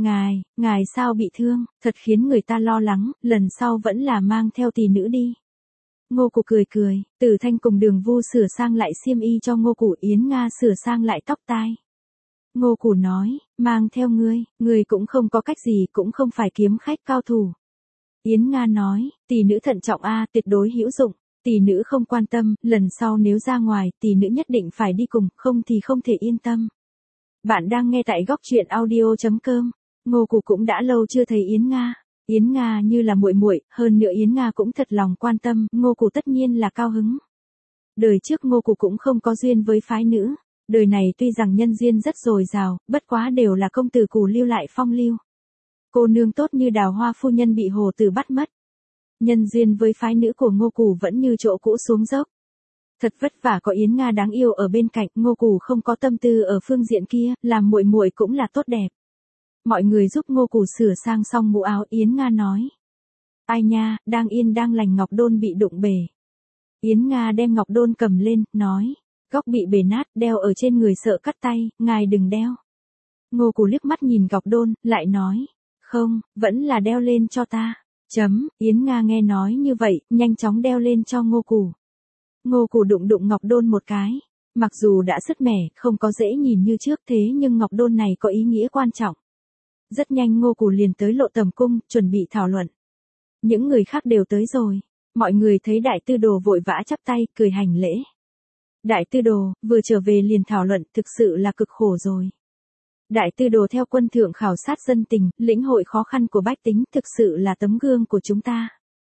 Ngài sao bị thương, thật khiến người ta lo lắng, lần sau vẫn là mang theo tỷ nữ đi. Ngô Cù cười cười, Tử Thanh cùng Đường Vu sửa sang lại xiêm y cho Ngô Cù, Yến Nga sửa sang lại tóc tai. Ngô Cù nói, mang theo ngươi cũng không có cách gì, cũng không phải kiếm khách cao thủ. Yến Nga nói, tỷ nữ thận trọng tuyệt đối hữu dụng, tỷ nữ không quan tâm, lần sau nếu ra ngoài, tỷ nữ nhất định phải đi cùng, không thì không thể yên tâm. Bạn đang nghe tại góc truyện audio.com. Ngô Cù cũng đã lâu chưa thấy Yến Nga. Yến Nga như là muội muội, hơn nữa Yến Nga cũng thật lòng quan tâm, Ngô Cù tất nhiên là cao hứng. Đời trước Ngô Cù cũng không có duyên với phái nữ, đời này tuy rằng nhân duyên rất dồi dào, bất quá đều là công tử Cù lưu lại phong lưu. Cô nương tốt như Đào Hoa phu nhân bị hồ tử bắt mất. Nhân duyên với phái nữ của Ngô Cù vẫn như chỗ cũ xuống dốc. Thật vất vả có Yến Nga đáng yêu ở bên cạnh, Ngô Cù không có tâm tư ở phương diện kia, làm muội muội cũng là tốt đẹp. Mọi người giúp Ngô Cù sửa sang xong mũ áo, Yến Nga nói. Ai nha, đang yên đang lành ngọc đôn bị đụng bể. Yến Nga đem ngọc đôn cầm lên, nói. Góc bị bể nát, đeo ở trên người sợ cắt tay, ngài đừng đeo. Ngô Cù liếc mắt nhìn ngọc đôn, lại nói. Không, vẫn là đeo lên cho ta. Yến Nga nghe nói như vậy, nhanh chóng đeo lên cho Ngô Cù. Ngô Cù đụng ngọc đôn một cái. Mặc dù đã sứt mẻ, không có dễ nhìn như trước thế nhưng ngọc đôn này có ý nghĩa quan trọng. Rất nhanh Ngô Cù liền tới Lộ Tầm cung, chuẩn bị thảo luận. Những người khác đều tới rồi. Mọi người thấy Đại Tư Đồ vội vã chắp tay, cười hành lễ. Đại Tư Đồ, vừa trở về liền thảo luận, thực sự là cực khổ rồi. Đại Tư Đồ theo quân thượng khảo sát dân tình, lĩnh hội khó khăn của bách tính, thực sự là tấm gương của chúng ta.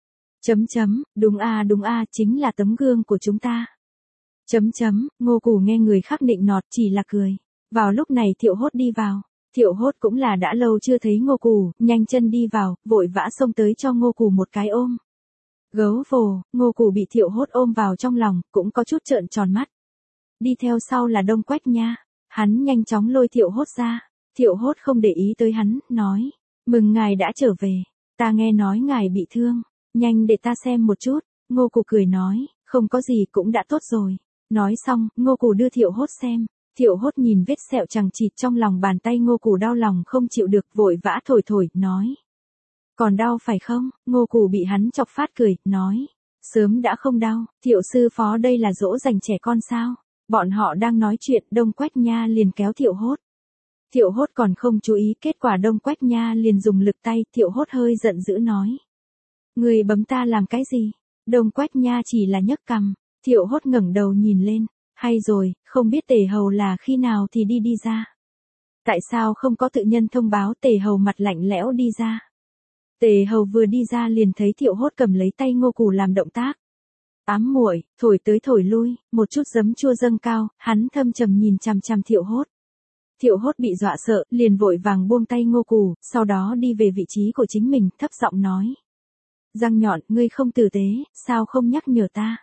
Đúng chính là tấm gương của chúng ta. Ngô Cù nghe người khác nịnh nọt chỉ là cười. Vào lúc này Thiệu Hốt đi vào. Thiệu Hốt cũng là đã lâu chưa thấy Ngô Cù, nhanh chân đi vào, vội vã xông tới cho Ngô Cù một cái ôm. Gấu vồ, Ngô Cù bị Thiệu Hốt ôm vào trong lòng, cũng có chút trợn tròn mắt. Đi theo sau là Đông Quách Nha. Hắn nhanh chóng lôi Thiệu Hốt ra. Thiệu Hốt không để ý tới hắn, nói. Mừng ngài đã trở về. Ta nghe nói ngài bị thương. Nhanh để ta xem một chút. Ngô Cù cười nói, không có gì cũng đã tốt rồi. Nói xong, Ngô Cù đưa Thiệu Hốt xem. Thiệu Hốt nhìn vết sẹo chằng chịt trong lòng bàn tay Ngô Cù đau lòng không chịu được, vội vã thổi, nói. Còn đau phải không? Ngô Cù bị hắn chọc phát cười, nói. Sớm đã không đau, Thiệu sư phó đây là dỗ dành trẻ con sao? Bọn họ đang nói chuyện, Đông Quách Nha liền kéo Thiệu Hốt. Thiệu Hốt còn không chú ý, kết quả Đông Quách Nha liền dùng lực tay, Thiệu Hốt hơi giận dữ nói. Người bấm ta làm cái gì? Đông Quách Nha chỉ là nhấc cằm. Thiệu Hốt ngẩng đầu nhìn lên. Hay rồi, không biết Tề Hầu là khi nào thì đi ra. Tại sao không có tự nhân thông báo? Tề Hầu mặt lạnh lẽo đi ra. Tề Hầu vừa đi ra liền thấy Thiệu Hốt cầm lấy tay Ngô Cù làm động tác. Ám muội, thổi tới thổi lui, một chút giấm chua dâng cao, hắn thâm trầm nhìn chằm chằm Thiệu Hốt. Thiệu Hốt bị dọa sợ, liền vội vàng buông tay Ngô Cù, sau đó đi về vị trí của chính mình, thấp giọng nói. Răng nhọn, ngươi không tử tế, sao không nhắc nhở ta?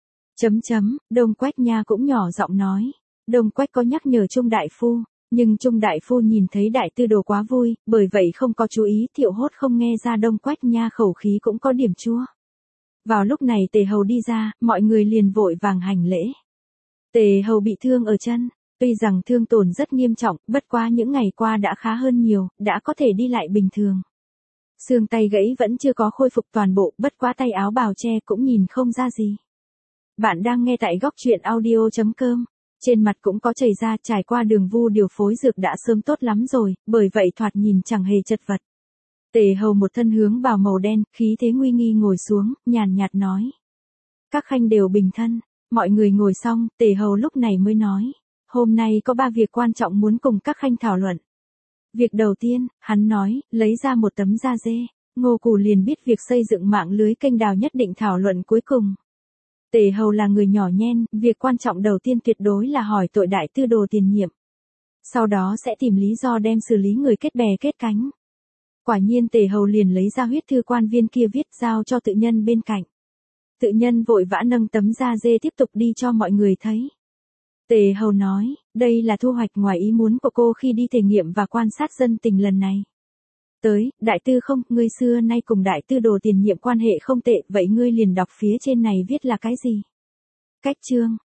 Đông Quách Nha cũng nhỏ giọng nói. Đông Quách có nhắc nhở Trung đại phu, nhưng Trung đại phu nhìn thấy Đại Tư Đồ quá vui, bởi vậy không có chú ý. Thiệu Hốt không nghe ra Đông Quách Nha khẩu khí cũng có điểm chua. Vào lúc này Tề Hầu đi ra, mọi người liền vội vàng hành lễ. Tề Hầu bị thương ở chân, tuy rằng thương tổn rất nghiêm trọng, bất quá những ngày qua đã khá hơn nhiều, đã có thể đi lại bình thường. Xương tay gãy vẫn chưa có khôi phục toàn bộ, bất quá tay áo bào che cũng nhìn không ra gì. Bạn đang nghe tại góc truyện audio.com. Trên mặt cũng có chảy ra, trải qua Đường Vu điều phối dược đã sớm tốt lắm rồi, bởi vậy thoạt nhìn chẳng hề chật vật. Tề Hầu một thân hướng bào màu đen, khí thế nguy nghi ngồi xuống, nhàn nhạt nói. Các khanh đều bình thân, mọi người ngồi xong, Tề Hầu lúc này mới nói. Hôm nay có 3 việc quan trọng muốn cùng các khanh thảo luận. Việc đầu tiên, hắn nói, lấy ra một tấm da dê. Ngô Cù liền biết việc xây dựng mạng lưới kênh đào nhất định thảo luận cuối cùng. Tề Hầu là người nhỏ nhen, việc quan trọng đầu tiên tuyệt đối là hỏi tội Đại Tư Đồ tiền nhiệm. Sau đó sẽ tìm lý do đem xử lý người kết bè kết cánh. Quả nhiên Tề Hầu liền lấy ra huyết thư quan viên kia viết giao cho tự nhân bên cạnh. Tự nhân vội vã nâng tấm da dê tiếp tục đi cho mọi người thấy. Tề Hầu nói, đây là thu hoạch ngoài ý muốn của cô khi đi thể nghiệm và quan sát dân tình lần này. Đại Tư không, ngươi xưa nay cùng Đại Tư Đồ tiền nhiệm quan hệ không tệ, vậy ngươi liền đọc phía trên này viết là cái gì? Cách chương,